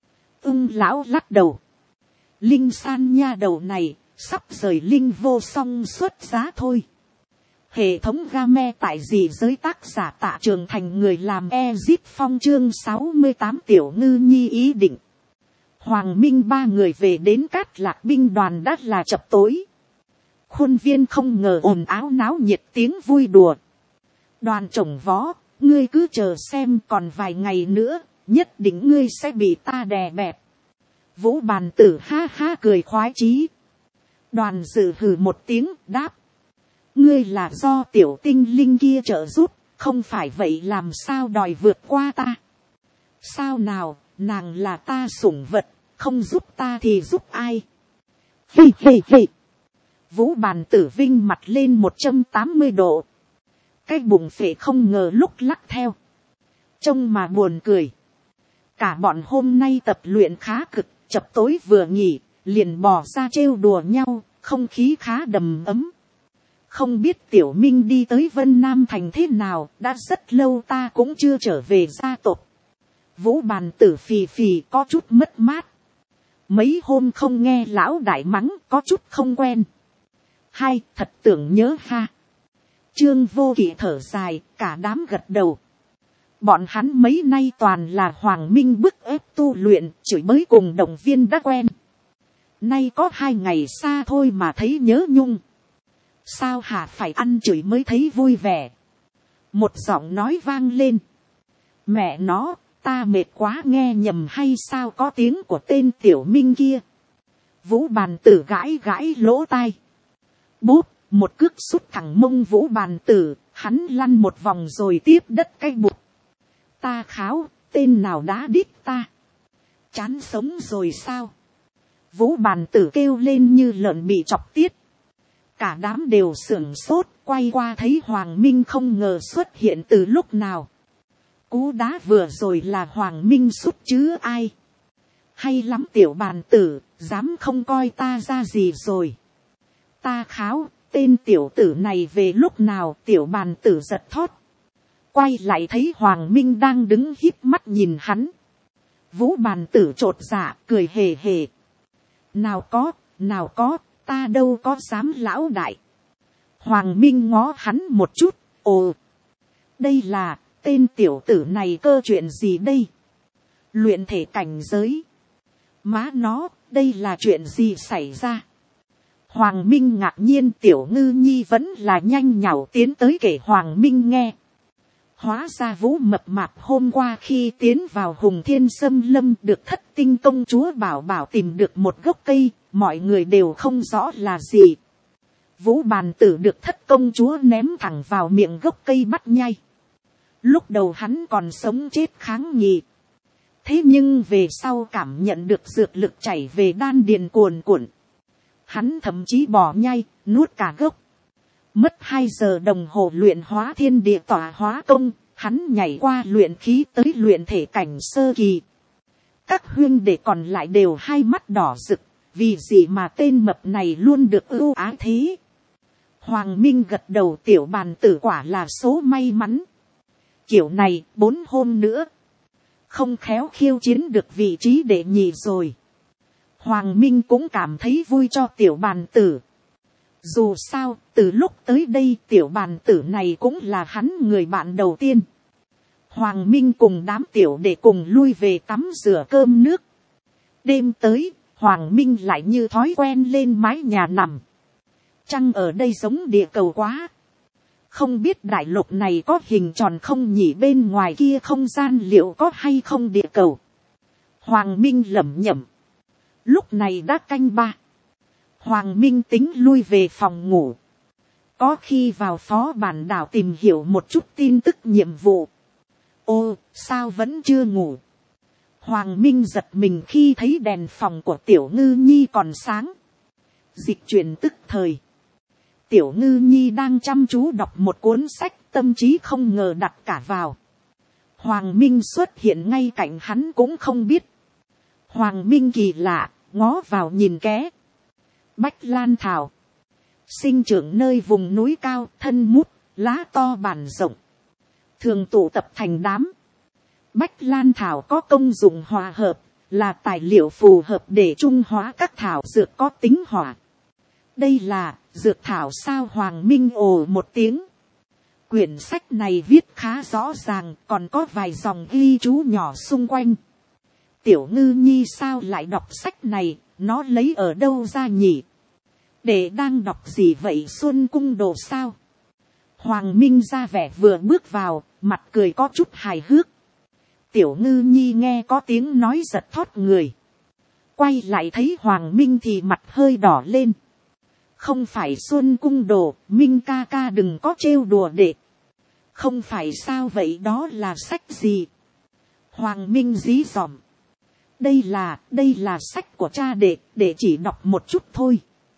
Lão lắc đầu. Linh San nha đầu này, sắp rời Linh Vô Song xuất giá thôi. Hệ thống game tại gì giới tác giả Tạ Trường Thành người làm Ezip Phong chương 68 Tiểu Ngư Nhi ý định. Hoàng Minh 3 người về đến Cát Lạc binh đoàn đã là chập tối. Khuôn viên không ngờ ồn áo náo nhiệt tiếng vui đùa. Đoàn trồng vó, ngươi cứ chờ xem còn vài ngày nữa, nhất định ngươi sẽ bị ta đè bẹp. Vũ Bàn Tử ha ha cười khoái chí. Đoàn dự hừ một tiếng đáp. Ngươi là do tiểu tinh linh kia trợ giúp, không phải vậy làm sao đòi vượt qua ta. Sao nào, nàng là ta sủng vật, không giúp ta thì giúp ai. Hi hi hi. Vũ Bàn Tử vinh mặt lên 180 độ. Cái bụng phệ không ngờ lúc lắc theo. Trông mà buồn cười. Cả bọn hôm nay tập luyện khá cực, chập tối vừa nghỉ, liền bỏ ra trêu đùa nhau, không khí khá đầm ấm. Không biết Tiểu Minh đi tới Vân Nam Thành thế nào, đã rất lâu ta cũng chưa trở về gia tộc. Vũ Bàn Tử phì phì có chút mất mát. Mấy hôm không nghe lão đại mắng, có chút không quen. Hay, thật tưởng nhớ ha. Trương Vô Kỵ thở dài, cả đám gật đầu. Bọn hắn mấy nay toàn là Hoàng Minh bức ép tu luyện, chửi bới cùng động viên đã quen. Nay có 2 ngày xa thôi mà thấy nhớ nhung. Sao hả, phải ăn chửi mới thấy vui vẻ. Một giọng nói vang lên. Mẹ nó, ta mệt quá, nghe nhầm hay sao, có tiếng của tên Tiểu Minh kia. Vũ Bàn Tử gãi gãi lỗ tai. Bốp, một cước sút thẳng mông Vũ Bàn Tử, hắn lăn một vòng rồi tiếp đất cái bụt. Ta kháo, tên nào đã đít ta. Chán sống rồi sao. Vũ Bàn Tử kêu lên như lợn bị chọc tiết. Cả đám đều sửng sốt, quay qua thấy Hoàng Minh không ngờ xuất hiện từ lúc nào. Cú đá vừa rồi là Hoàng Minh sút chứ ai. Hay lắm Tiểu Bàn Tử, dám không coi ta ra gì rồi. Ta kháo, tên tiểu tử này về lúc nào. Tiểu Bàn Tử giật thót. Quay lại thấy Hoàng Minh đang đứng híp mắt nhìn hắn. Vũ Bàn Tử chột dạ, cười hề hề. Nào có, ta đâu có dám lão đại. Hoàng Minh ngó hắn một chút, ồ. Đây là, tên tiểu tử này cơ chuyện gì đây? Luyện thể cảnh giới. Má nó, đây là chuyện gì xảy ra? Hoàng Minh ngạc nhiên, Tiểu Ngư Nhi vẫn là nhanh nhảu tiến tới kể Hoàng Minh nghe. Hóa ra Vũ Mập Mạp hôm qua khi tiến vào Hùng Thiên Sâm Lâm được Thất Tinh công chúa bảo bảo tìm được một gốc cây, mọi người đều không rõ là gì. Vũ Bàn Tử được Thất công chúa ném thẳng vào miệng gốc cây bắt nhai. Lúc đầu hắn còn sống chết kháng nghị. Thế nhưng về sau cảm nhận được dược lực chảy về đan điền cuồn cuộn. Hắn thậm chí bỏ nhai, nuốt cả gốc. Mất 2 giờ đồng hồ luyện hóa thiên địa tỏa hóa công, hắn nhảy qua luyện khí tới luyện thể cảnh sơ kỳ. Các huynh đệ còn lại đều hai mắt đỏ rực, vì gì mà tên mập này luôn được ưu ái thế. Hoàng Minh gật đầu, Tiểu Bàn Tử quả là số may mắn. Kiểu này 4 hôm nữa, không khéo khiêu chiến được vị trí đệ nhị rồi. Hoàng Minh cũng cảm thấy vui cho Tiểu Bàn Tử. Dù sao, từ lúc tới đây Tiểu Bàn Tử này cũng là hắn người bạn đầu tiên. Hoàng Minh cùng đám tiểu đệ cùng lui về tắm rửa cơm nước. Đêm tới, Hoàng Minh lại như thói quen lên mái nhà nằm. Trăng ở đây giống địa cầu quá. Không biết đại lục này có hình tròn không nhỉ, bên ngoài kia không gian liệu có hay không địa cầu. Hoàng Minh lẩm nhẩm. Lúc này đã canh 3. Hoàng Minh tính lui về phòng ngủ. Có khi vào phó bản đảo tìm hiểu một chút tin tức nhiệm vụ. Ô, sao vẫn chưa ngủ? Hoàng Minh giật mình khi thấy đèn phòng của Tiểu Ngư Nhi còn sáng. Dịch chuyển tức thời. Tiểu Ngư Nhi đang chăm chú đọc một cuốn sách, tâm trí không ngờ đặt cả vào. Hoàng Minh xuất hiện ngay cạnh hắn cũng không biết. Hoàng Minh kỳ lạ, ngó vào nhìn ké. Bách Lan Thảo. Sinh trưởng nơi vùng núi cao, thân mút, lá to bản rộng. Thường tụ tập thành đám. Bách Lan Thảo có công dụng hòa hợp, là tài liệu phù hợp để trung hóa các thảo dược có tính hỏa. Đây là dược thảo sao? Hoàng Minh ồ một tiếng. Quyển sách này viết khá rõ ràng, còn có vài dòng ghi chú nhỏ xung quanh. Tiểu Ngư Nhi sao lại đọc sách này, nó lấy ở đâu ra nhỉ? Để đang đọc gì vậy, Xuân Cung Đồ sao? Hoàng Minh ra vẻ vừa bước vào, mặt cười có chút hài hước. Tiểu Ngư Nhi nghe có tiếng nói giật thót người. Quay lại thấy Hoàng Minh thì mặt hơi đỏ lên. Không phải Xuân Cung Đồ, Minh ca ca đừng có trêu đùa đệ. Không phải sao vậy, đó là sách gì? Hoàng Minh dí dỏm. Đây là sách của cha đệ chỉ đọc một chút thôi.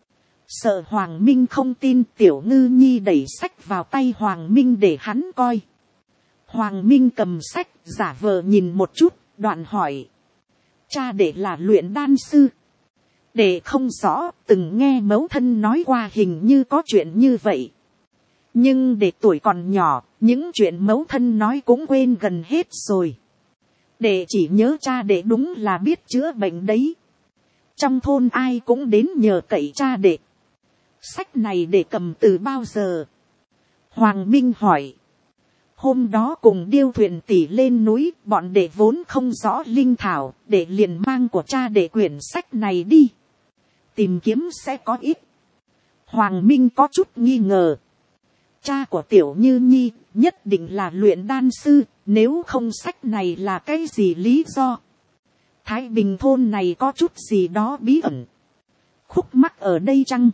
Sợ Hoàng Minh không tin, Tiểu Ngư Nhi đẩy sách vào tay Hoàng Minh để hắn coi. Hoàng Minh cầm sách, giả vờ nhìn một chút, đoạn hỏi. Cha đệ là luyện đan sư. Để không rõ, từng nghe mẫu thân nói qua hình như có chuyện như vậy. Nhưng để tuổi còn nhỏ, những chuyện mẫu thân nói cũng quên gần hết rồi. Để chỉ nhớ cha để đúng là biết chữa bệnh đấy. Trong thôn ai cũng đến nhờ cậy cha để. Sách này để cầm từ bao giờ? Hoàng Minh hỏi. Hôm đó cùng điêu thuyền tỷ lên núi, bọn đệ vốn không rõ linh thảo, đệ liền mang của cha để quyển sách này đi. Tìm kiếm sẽ có ít. Hoàng Minh có chút nghi ngờ. Cha của Tiểu Như Nhi nhất định là luyện đan sư, nếu không sách này là cái gì lý do? Thái Bình thôn này có chút gì đó bí ẩn. Khúc mắc ở đây chăng?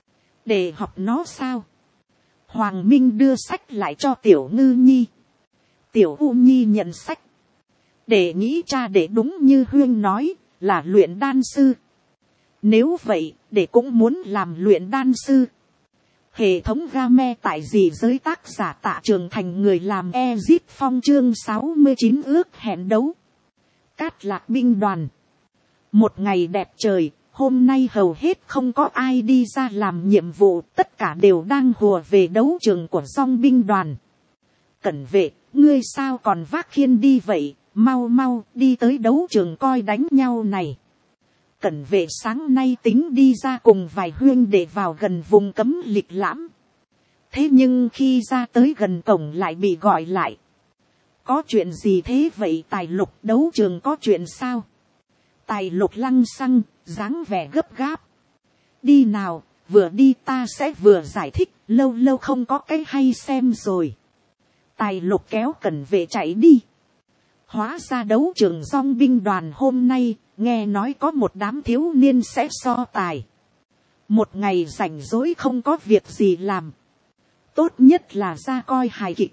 Để học nó sao? Hoàng Minh đưa sách lại cho Tiểu Ngư Nhi. Tiểu U Nhi nhận sách. Để nghĩ cha để đúng như Huyên nói, là luyện đan sư. Nếu vậy, để cũng muốn làm luyện đan sư. Hệ thống game tại gì giới tác giả Tạ Trường Thành người làm Ezip Phong chương 69 ước hẹn đấu. Cát Lạc binh đoàn. Một ngày đẹp trời, hôm nay hầu hết không có ai đi ra làm nhiệm vụ, tất cả đều đang hùa về đấu trường của dòng binh đoàn. Cẩn vệ, ngươi sao còn vác khiên đi vậy, mau mau đi tới đấu trường coi đánh nhau này. Cẩn vệ sáng nay tính đi ra cùng vài huyên để vào gần vùng cấm lịch lãm. Thế nhưng khi ra tới gần cổng lại bị gọi lại. Có chuyện gì thế vậy Tài Lục, đấu trường có chuyện sao? Tài Lục lăng xăng, dáng vẻ gấp gáp. Đi nào, vừa đi ta sẽ vừa giải thích, lâu lâu không có cái hay xem rồi. Tài Lục kéo Cẩn vệ chạy đi. Hóa ra đấu trường dòng binh đoàn hôm nay, nghe nói có một đám thiếu niên sẽ so tài. Một ngày rảnh rỗi không có việc gì làm. Tốt nhất là ra coi hài kịch.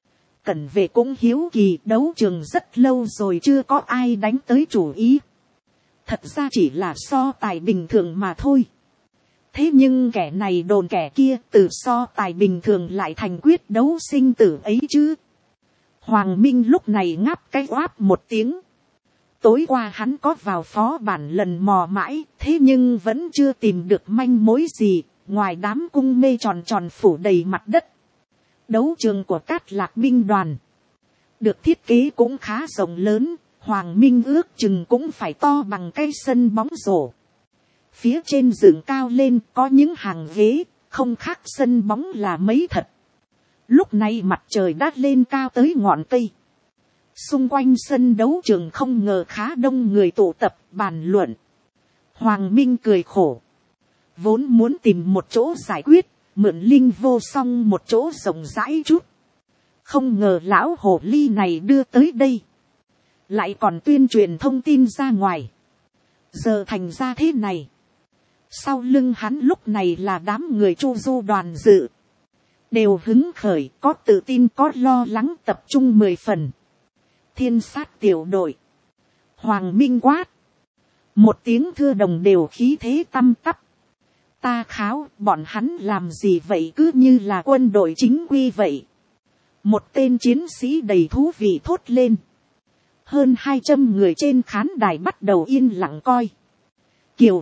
Cẩn vệ cũng hiếu kỳ, đấu trường rất lâu rồi chưa có ai đánh tới chủ ý. Thật ra chỉ là so tài bình thường mà thôi. Thế nhưng kẻ này đồn kẻ kia, từ so tài bình thường lại thành quyết đấu sinh tử ấy chứ. Hoàng Minh lúc này ngáp cái oáp một tiếng. Tối qua hắn có vào phó bản lần mò mãi, thế nhưng vẫn chưa tìm được manh mối gì, ngoài đám cung mê tròn tròn phủ đầy mặt đất. Đấu trường của Cát Lạc binh đoàn được thiết kế cũng khá rộng lớn, Hoàng Minh ước chừng cũng phải to bằng cái sân bóng rổ. Phía trên dựng cao lên có những hàng ghế, không khác sân bóng là mấy thật. Lúc này mặt trời đã lên cao tới ngọn cây. Xung quanh sân đấu trường không ngờ khá đông người tụ tập bàn luận. Hoàng Minh cười khổ. Vốn muốn tìm một chỗ giải quyết, mượn linh vô song một chỗ rộng rãi chút. Không ngờ lão hồ ly này đưa tới đây. Lại còn tuyên truyền thông tin ra ngoài. Giờ thành ra thế này. Sau lưng hắn lúc này là đám người Chu Du đoàn dự. Đều hứng khởi, có tự tin có lo lắng, tập trung 10 phần. Thiên sát tiểu đội. Hoàng Minh quát. Một tiếng thưa đồng đều khí thế tăm tắp. Ta kháo, bọn hắn làm gì vậy, cứ như là quân đội chính quy vậy. Một tên chiến sĩ đầy thú vị thốt lên. Hơn 200 người trên khán đài bắt đầu yên lặng coi. Kiều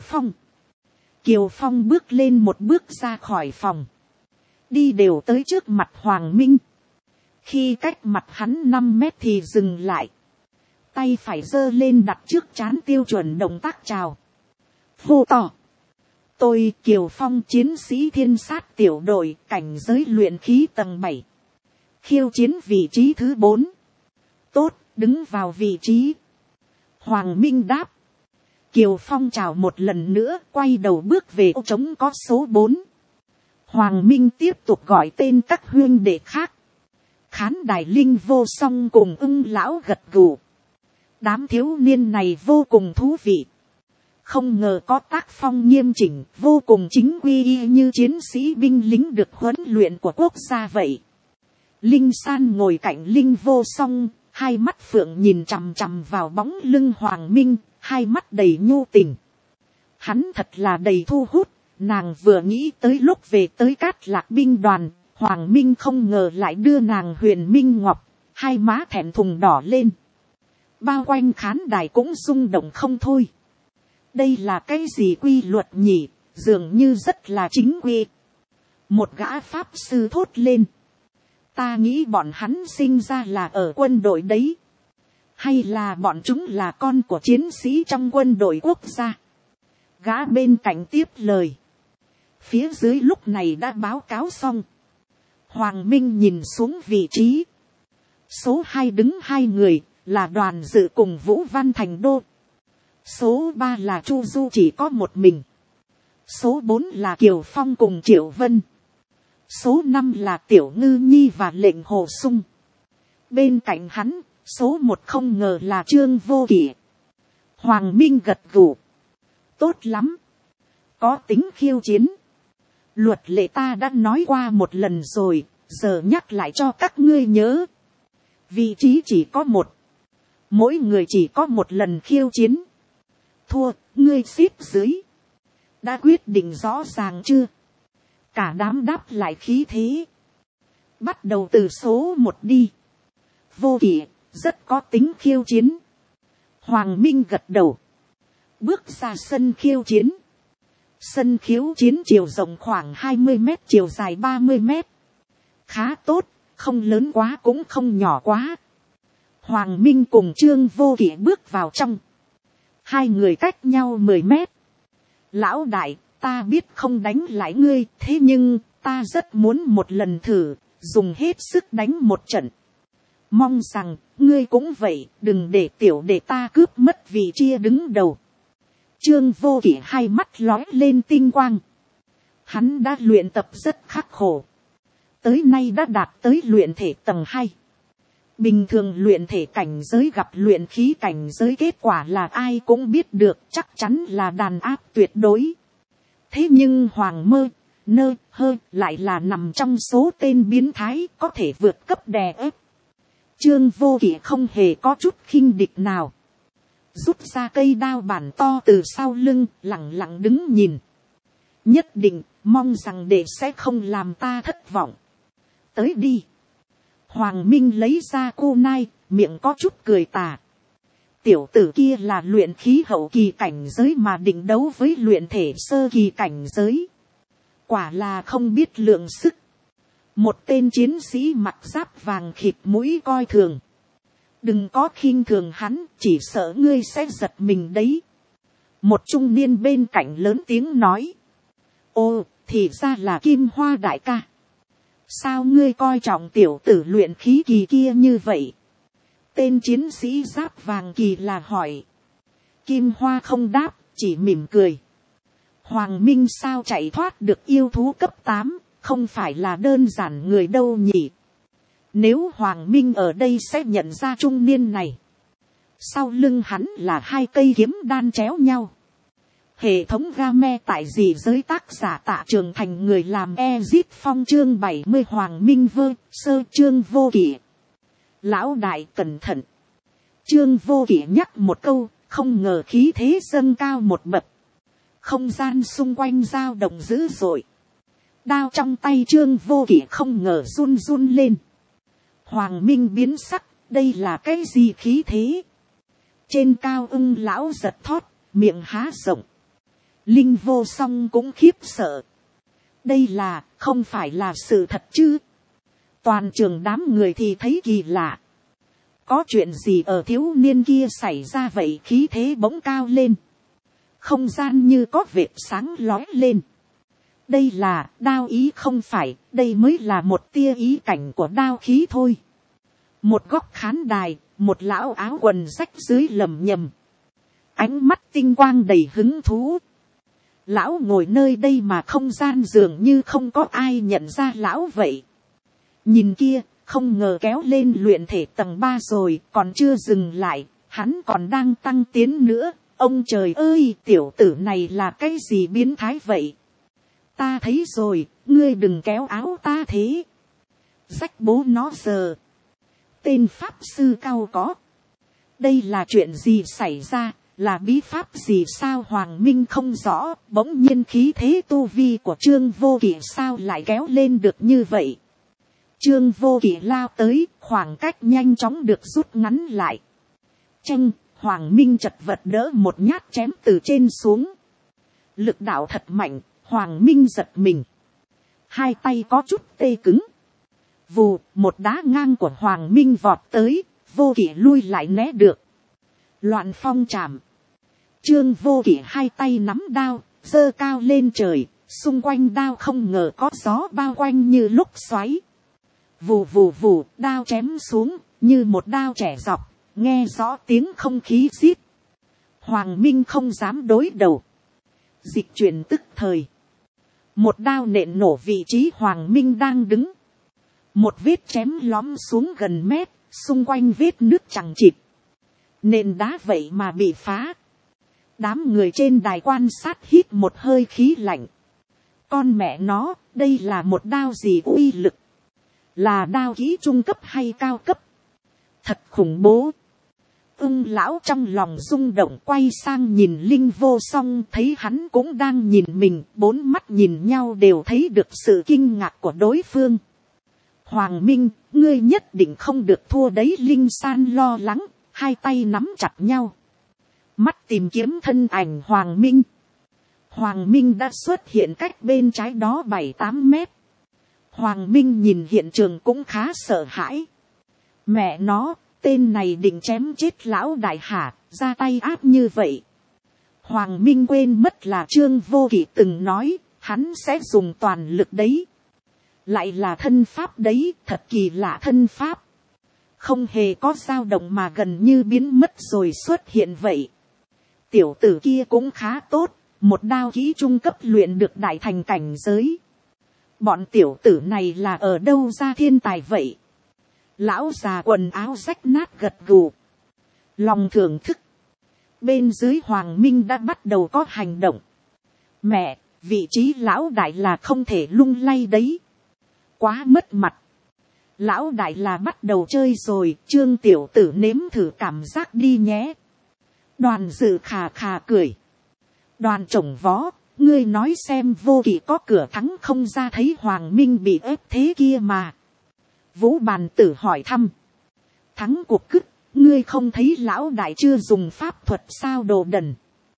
Phong bước lên một bước ra khỏi phòng. Đi đều tới trước mặt Hoàng Minh. Khi cách mặt hắn 5 mét thì dừng lại. Tay phải giơ lên đặt trước trán tiêu chuẩn động tác chào. Hô to. Tôi Kiều Phong, chiến sĩ thiên sát tiểu đội, cảnh giới luyện khí tầng 7. Khiêu chiến vị trí thứ 4. Tốt, đứng vào vị trí. Hoàng Minh đáp. Kiều Phong chào một lần nữa, quay đầu bước về ô trống có số 4. Hoàng Minh tiếp tục gọi tên các huyên đệ khác. Khán đài linh vô song cùng ưng lão gật gù. Đám thiếu niên này vô cùng thú vị. Không ngờ có tác phong nghiêm chỉnh, vô cùng chính quy y như chiến sĩ binh lính được huấn luyện của quốc gia vậy. Linh San ngồi cạnh linh vô song, hai mắt phượng nhìn chằm chằm vào bóng lưng Hoàng Minh, hai mắt đầy nhu tình. Hắn thật là đầy thu hút, nàng vừa nghĩ tới lúc về tới Cát Lạc binh đoàn, Hoàng Minh không ngờ lại đưa nàng Huyền Minh Ngọc, hai má thẹn thùng đỏ lên. Bao quanh khán đài cũng rung động không thôi. đây là cái gì quy luật nhỉ, dường như rất là chính quy. Một gã pháp sư thốt lên, ta nghĩ bọn hắn sinh ra là ở quân đội đấy, hay là bọn chúng là con của chiến sĩ trong quân đội quốc gia. Gã bên cạnh tiếp lời, phía dưới lúc này đã báo cáo xong. Hoàng Minh nhìn xuống vị trí, số 2 đứng 2 người, là Đoàn Dự cùng Vũ Văn Thành Đô. Số 3 là Chu Du chỉ có một mình. Số 4 là Kiều Phong cùng Triệu Vân. Số 5 là Tiểu Ngư Nhi và Lệnh Hồ Sung. Bên cạnh hắn, số 1 không ngờ là Trương Vô Kỵ. Hoàng Minh gật gù. Tốt lắm. Có tính khiêu chiến. Luật lệ ta đã nói qua một lần rồi, giờ nhắc lại cho các ngươi nhớ. Vị trí chỉ có một. Mỗi người chỉ có một lần khiêu chiến. Thua, ngươi xếp dưới. Đã quyết định rõ ràng chưa? Cả đám đáp lại khí thế. Bắt đầu từ số 1 đi. Vô Kỵ, rất có tính khiêu chiến. Hoàng Minh gật đầu. Bước ra sân khiêu chiến. Sân khiêu chiến chiều rộng khoảng 20 mét, chiều dài 30 mét. Khá tốt, không lớn quá cũng không nhỏ quá. Hoàng Minh cùng Trương Vô Kỵ bước vào trong. Hai người cách nhau 10 mét. Lão đại, ta biết không đánh lại ngươi, thế nhưng ta rất muốn một lần thử, dùng hết sức đánh một trận. Mong rằng, ngươi cũng vậy, đừng để tiểu đệ ta cướp mất vị chia đứng đầu. Trương Vô Kỵ hai mắt lóe lên tinh quang. Hắn đã luyện tập rất khắc khổ. Tới nay đã đạt tới luyện thể tầng 2. Bình thường luyện thể cảnh giới gặp luyện khí cảnh giới kết quả là ai cũng biết được, chắc chắn là đàn áp tuyệt đối. Thế nhưng Hoàng Mơ, Nơ, Hơ lại là nằm trong số tên biến thái có thể vượt cấp đè ép. Trương Vô Kỵ không hề có chút khinh địch nào. Rút ra cây đao bản to từ sau lưng, lẳng lặng đứng nhìn. Nhất định, mong rằng đệ sẽ không làm ta thất vọng. Tới đi. Hoàng Minh lấy ra cô nai, miệng có chút cười tà. Tiểu tử kia là luyện khí hậu kỳ cảnh giới mà định đấu với luyện thể sơ kỳ cảnh giới. Quả là không biết lượng sức. Một tên chiến sĩ mặc giáp vàng khịt mũi coi thường. Đừng có khinh thường hắn, chỉ sợ ngươi sẽ giật mình đấy. Một trung niên bên cạnh lớn tiếng nói. Ô, thì ra là Kim Hoa đại ca. Sao ngươi coi trọng tiểu tử luyện khí kỳ kia như vậy? Tên chiến sĩ giáp vàng kỳ là hỏi. Kim Hoa không đáp, chỉ mỉm cười. Hoàng Minh sao chạy thoát được yêu thú cấp 8, không phải là đơn giản người đâu nhỉ? Nếu Hoàng Minh ở đây sẽ nhận ra trung niên này. Sau lưng hắn là hai cây kiếm đan chéo nhau. Hệ thống game tại gì giới tác giả Tạ Trường Thành, người làm Ezit Phong, chương 70 Hoàng Minh vơ sơ Trương Vô Kỵ. Lão đại cẩn thận. Trương Vô Kỵ nhắc một câu, không ngờ khí thế dâng cao một bậc. Không gian xung quanh dao động dữ dội. Đao trong tay Trương Vô Kỵ không ngờ run run lên. Hoàng Minh biến sắc, đây là cái gì khí thế? Trên cao ưng lão giật thót, miệng há rộng. Linh Vô Song cũng khiếp sợ. Đây là, không phải là sự thật chứ? Toàn trường đám người thì thấy kỳ lạ. Có chuyện gì ở thiếu niên kia xảy ra vậy? Khí thế bỗng cao lên. Không gian như có vệt sáng lóe lên. Đây là đao ý không phải, đây mới là một tia ý cảnh của đao khí thôi. Một góc khán đài, một lão áo quần rách dưới lầm nhầm. Ánh mắt tinh quang đầy hứng thú. Lão ngồi nơi đây mà không gian dường như không có ai nhận ra lão vậy. Nhìn kia, không ngờ kéo lên luyện thể tầng 3 rồi, còn chưa dừng lại, hắn còn đang tăng tiến nữa. Ông trời ơi, tiểu tử này là cái gì biến thái vậy? Ta thấy rồi, ngươi đừng kéo áo ta thế. Rách bố nó giờ. Tên pháp sư cao có. Đây là chuyện gì xảy ra, là bí pháp gì sao? Hoàng Minh không rõ, bỗng nhiên khí thế tu vi của Trương Vô Kỵ sao lại kéo lên được như vậy. Trương Vô Kỵ lao tới, khoảng cách nhanh chóng được rút ngắn lại. Chanh, Hoàng Minh chật vật đỡ một nhát chém từ trên xuống. Lực đạo thật mạnh, Hoàng Minh giật mình. Hai tay có chút tê cứng. Vù, một đá ngang của Hoàng Minh vọt tới, Vô Kỵ lui lại né được. Loạn phong chạm. Trương Vô Kỵ hai tay nắm đao, giơ cao lên trời, xung quanh đao không ngờ có gió bao quanh như lúc xoáy. Vù vù vù, đao chém xuống, như một đao trẻ dọc, nghe rõ tiếng không khí rít. Hoàng Minh không dám đối đầu. Dịch chuyển tức thời. Một đao nện nổ vị trí Hoàng Minh đang đứng. Một vết chém lõm xuống gần mét, xung quanh vết nước chẳng chịt. Nền đá vậy mà bị phá. Đám người trên đài quan sát hít một hơi khí lạnh. Con mẹ nó, đây là một đao gì uy lực? Là đao kỹ trung cấp hay cao cấp? Thật khủng bố. Ưng lão trong lòng rung động quay sang nhìn Linh Vô Song, thấy hắn cũng đang nhìn mình, bốn mắt nhìn nhau đều thấy được sự kinh ngạc của đối phương. Hoàng Minh, ngươi nhất định không được thua đấy. Linh San lo lắng, hai tay nắm chặt nhau. Mắt tìm kiếm thân ảnh Hoàng Minh. Hoàng Minh đã xuất hiện cách bên trái đó 7-8 mét. Hoàng Minh nhìn hiện trường cũng khá sợ hãi. Mẹ nó, tên này định chém chết lão đại hả, ra tay áp như vậy. Hoàng Minh quên mất là Trương Vô Kỵ từng nói, hắn sẽ dùng toàn lực đấy. Lại là thân pháp đấy, thật kỳ lạ thân pháp. Không hề có dao động mà gần như biến mất rồi xuất hiện vậy. Tiểu tử kia cũng khá tốt, một đao kỹ trung cấp luyện được đại thành cảnh giới. Bọn tiểu tử này là ở đâu ra thiên tài vậy? Lão già quần áo rách nát gật gù. Lòng thưởng thức. Bên dưới Hoàng Minh đã bắt đầu có hành động. Mẹ, vị trí lão đại là không thể lung lay đấy. Quá mất mặt. Lão đại là bắt đầu chơi rồi, Trương tiểu tử nếm thử cảm giác đi nhé. Đoàn dự khà khà cười. Đoàn trổng vó, ngươi nói xem Vô Kỵ có cửa thắng không ra, thấy Hoàng Minh bị ép thế kia mà. Vũ Bàn Tử hỏi thăm. Thắng cuộc cứt, ngươi không thấy lão đại chưa dùng pháp thuật sao đồ đần?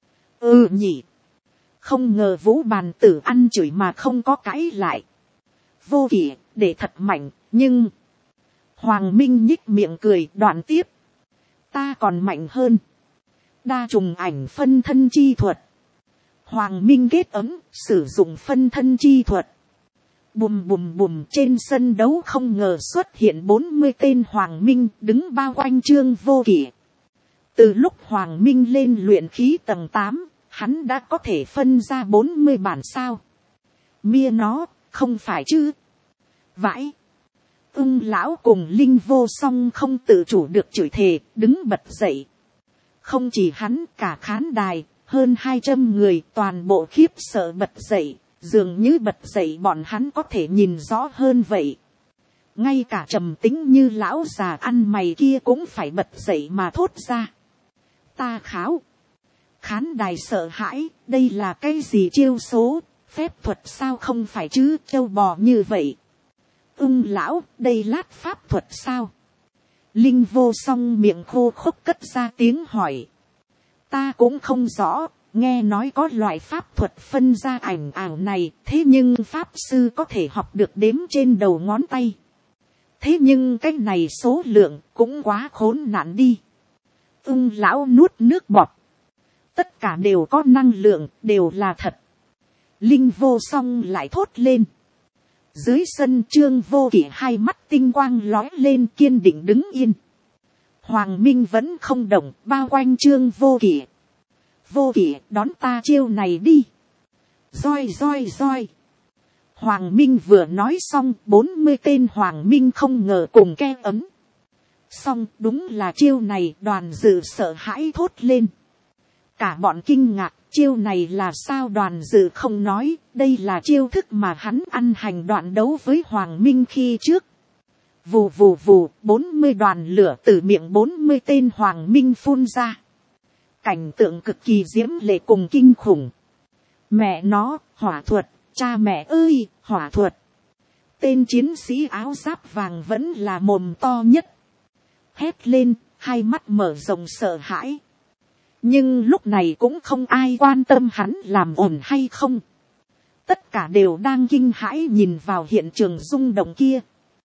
Ừ nhỉ. Không ngờ Vũ Bàn Tử ăn chửi mà không có cãi lại. Vô Kỵ, để thật mạnh, nhưng... Hoàng Minh nhích miệng cười đoạn tiếp. Ta còn mạnh hơn. Đa trùng ảnh phân thân chi thuật. Hoàng Minh kết ấm, sử dụng phân thân chi thuật. Bùm bùm bùm, trên sân đấu không ngờ xuất hiện 40 tên Hoàng Minh đứng bao quanh Trương Vô Kỵ. Từ lúc Hoàng Minh lên luyện khí tầng 8, hắn đã có thể phân ra 40 bản sao. Mia nó, không phải chứ. Vãi. Ưng lão cùng Linh Vô Song không tự chủ được chửi thề, đứng bật dậy. Không chỉ hắn, cả khán đài, hơn 200 người toàn bộ khiếp sợ bật dậy, dường như bật dậy bọn hắn có thể nhìn rõ hơn vậy. Ngay cả trầm tính như lão già ăn mày kia cũng phải bật dậy mà thốt ra. Ta kháo. Khán đài sợ hãi, đây là cái gì chiêu số, phép thuật sao không phải chứ, trâu bò như vậy. Ưng lão, đây lát pháp thuật sao? Linh Vô Song miệng khô khốc cất ra tiếng hỏi. Ta cũng không rõ, nghe nói có loại pháp thuật phân ra ảnh ảo này, thế nhưng pháp sư có thể học được đếm trên đầu ngón tay. Thế nhưng cái này số lượng cũng quá khốn nạn đi. Ưng lão nuốt nước bọt. Tất cả đều có năng lượng, đều là thật. Linh Vô Song lại thốt lên. Dưới sân Trương Vô Kỵ hai mắt tinh quang lói lên kiên định đứng yên. Hoàng Minh vẫn không động, bao quanh Trương Vô Kỵ. Vô Kỵ, đón ta chiêu này đi. Roi roi roi. Hoàng Minh vừa nói xong, 40 tên Hoàng Minh không ngờ cùng ke ấm. Xong, đúng là chiêu này, Đoàn Dự sợ hãi thốt lên. Cả bọn kinh ngạc, chiêu này là sao? Đoàn Dự không nói, đây là chiêu thức mà hắn ăn hành đoạn đấu với Hoàng Minh khi trước. Vù vù vù, 40 đoàn lửa từ miệng 40 tên Hoàng Minh phun ra. Cảnh tượng cực kỳ diễm lệ cùng kinh khủng. Mẹ nó, hỏa thuật, cha mẹ ơi, hỏa thuật. Tên chiến sĩ áo giáp vàng vẫn là mồm to nhất. Hét lên, hai mắt mở rộng sợ hãi. nhưng lúc này cũng không ai quan tâm hắn làm ổn hay không. Tất cả đều đang kinh hãi nhìn vào hiện trường rung động kia.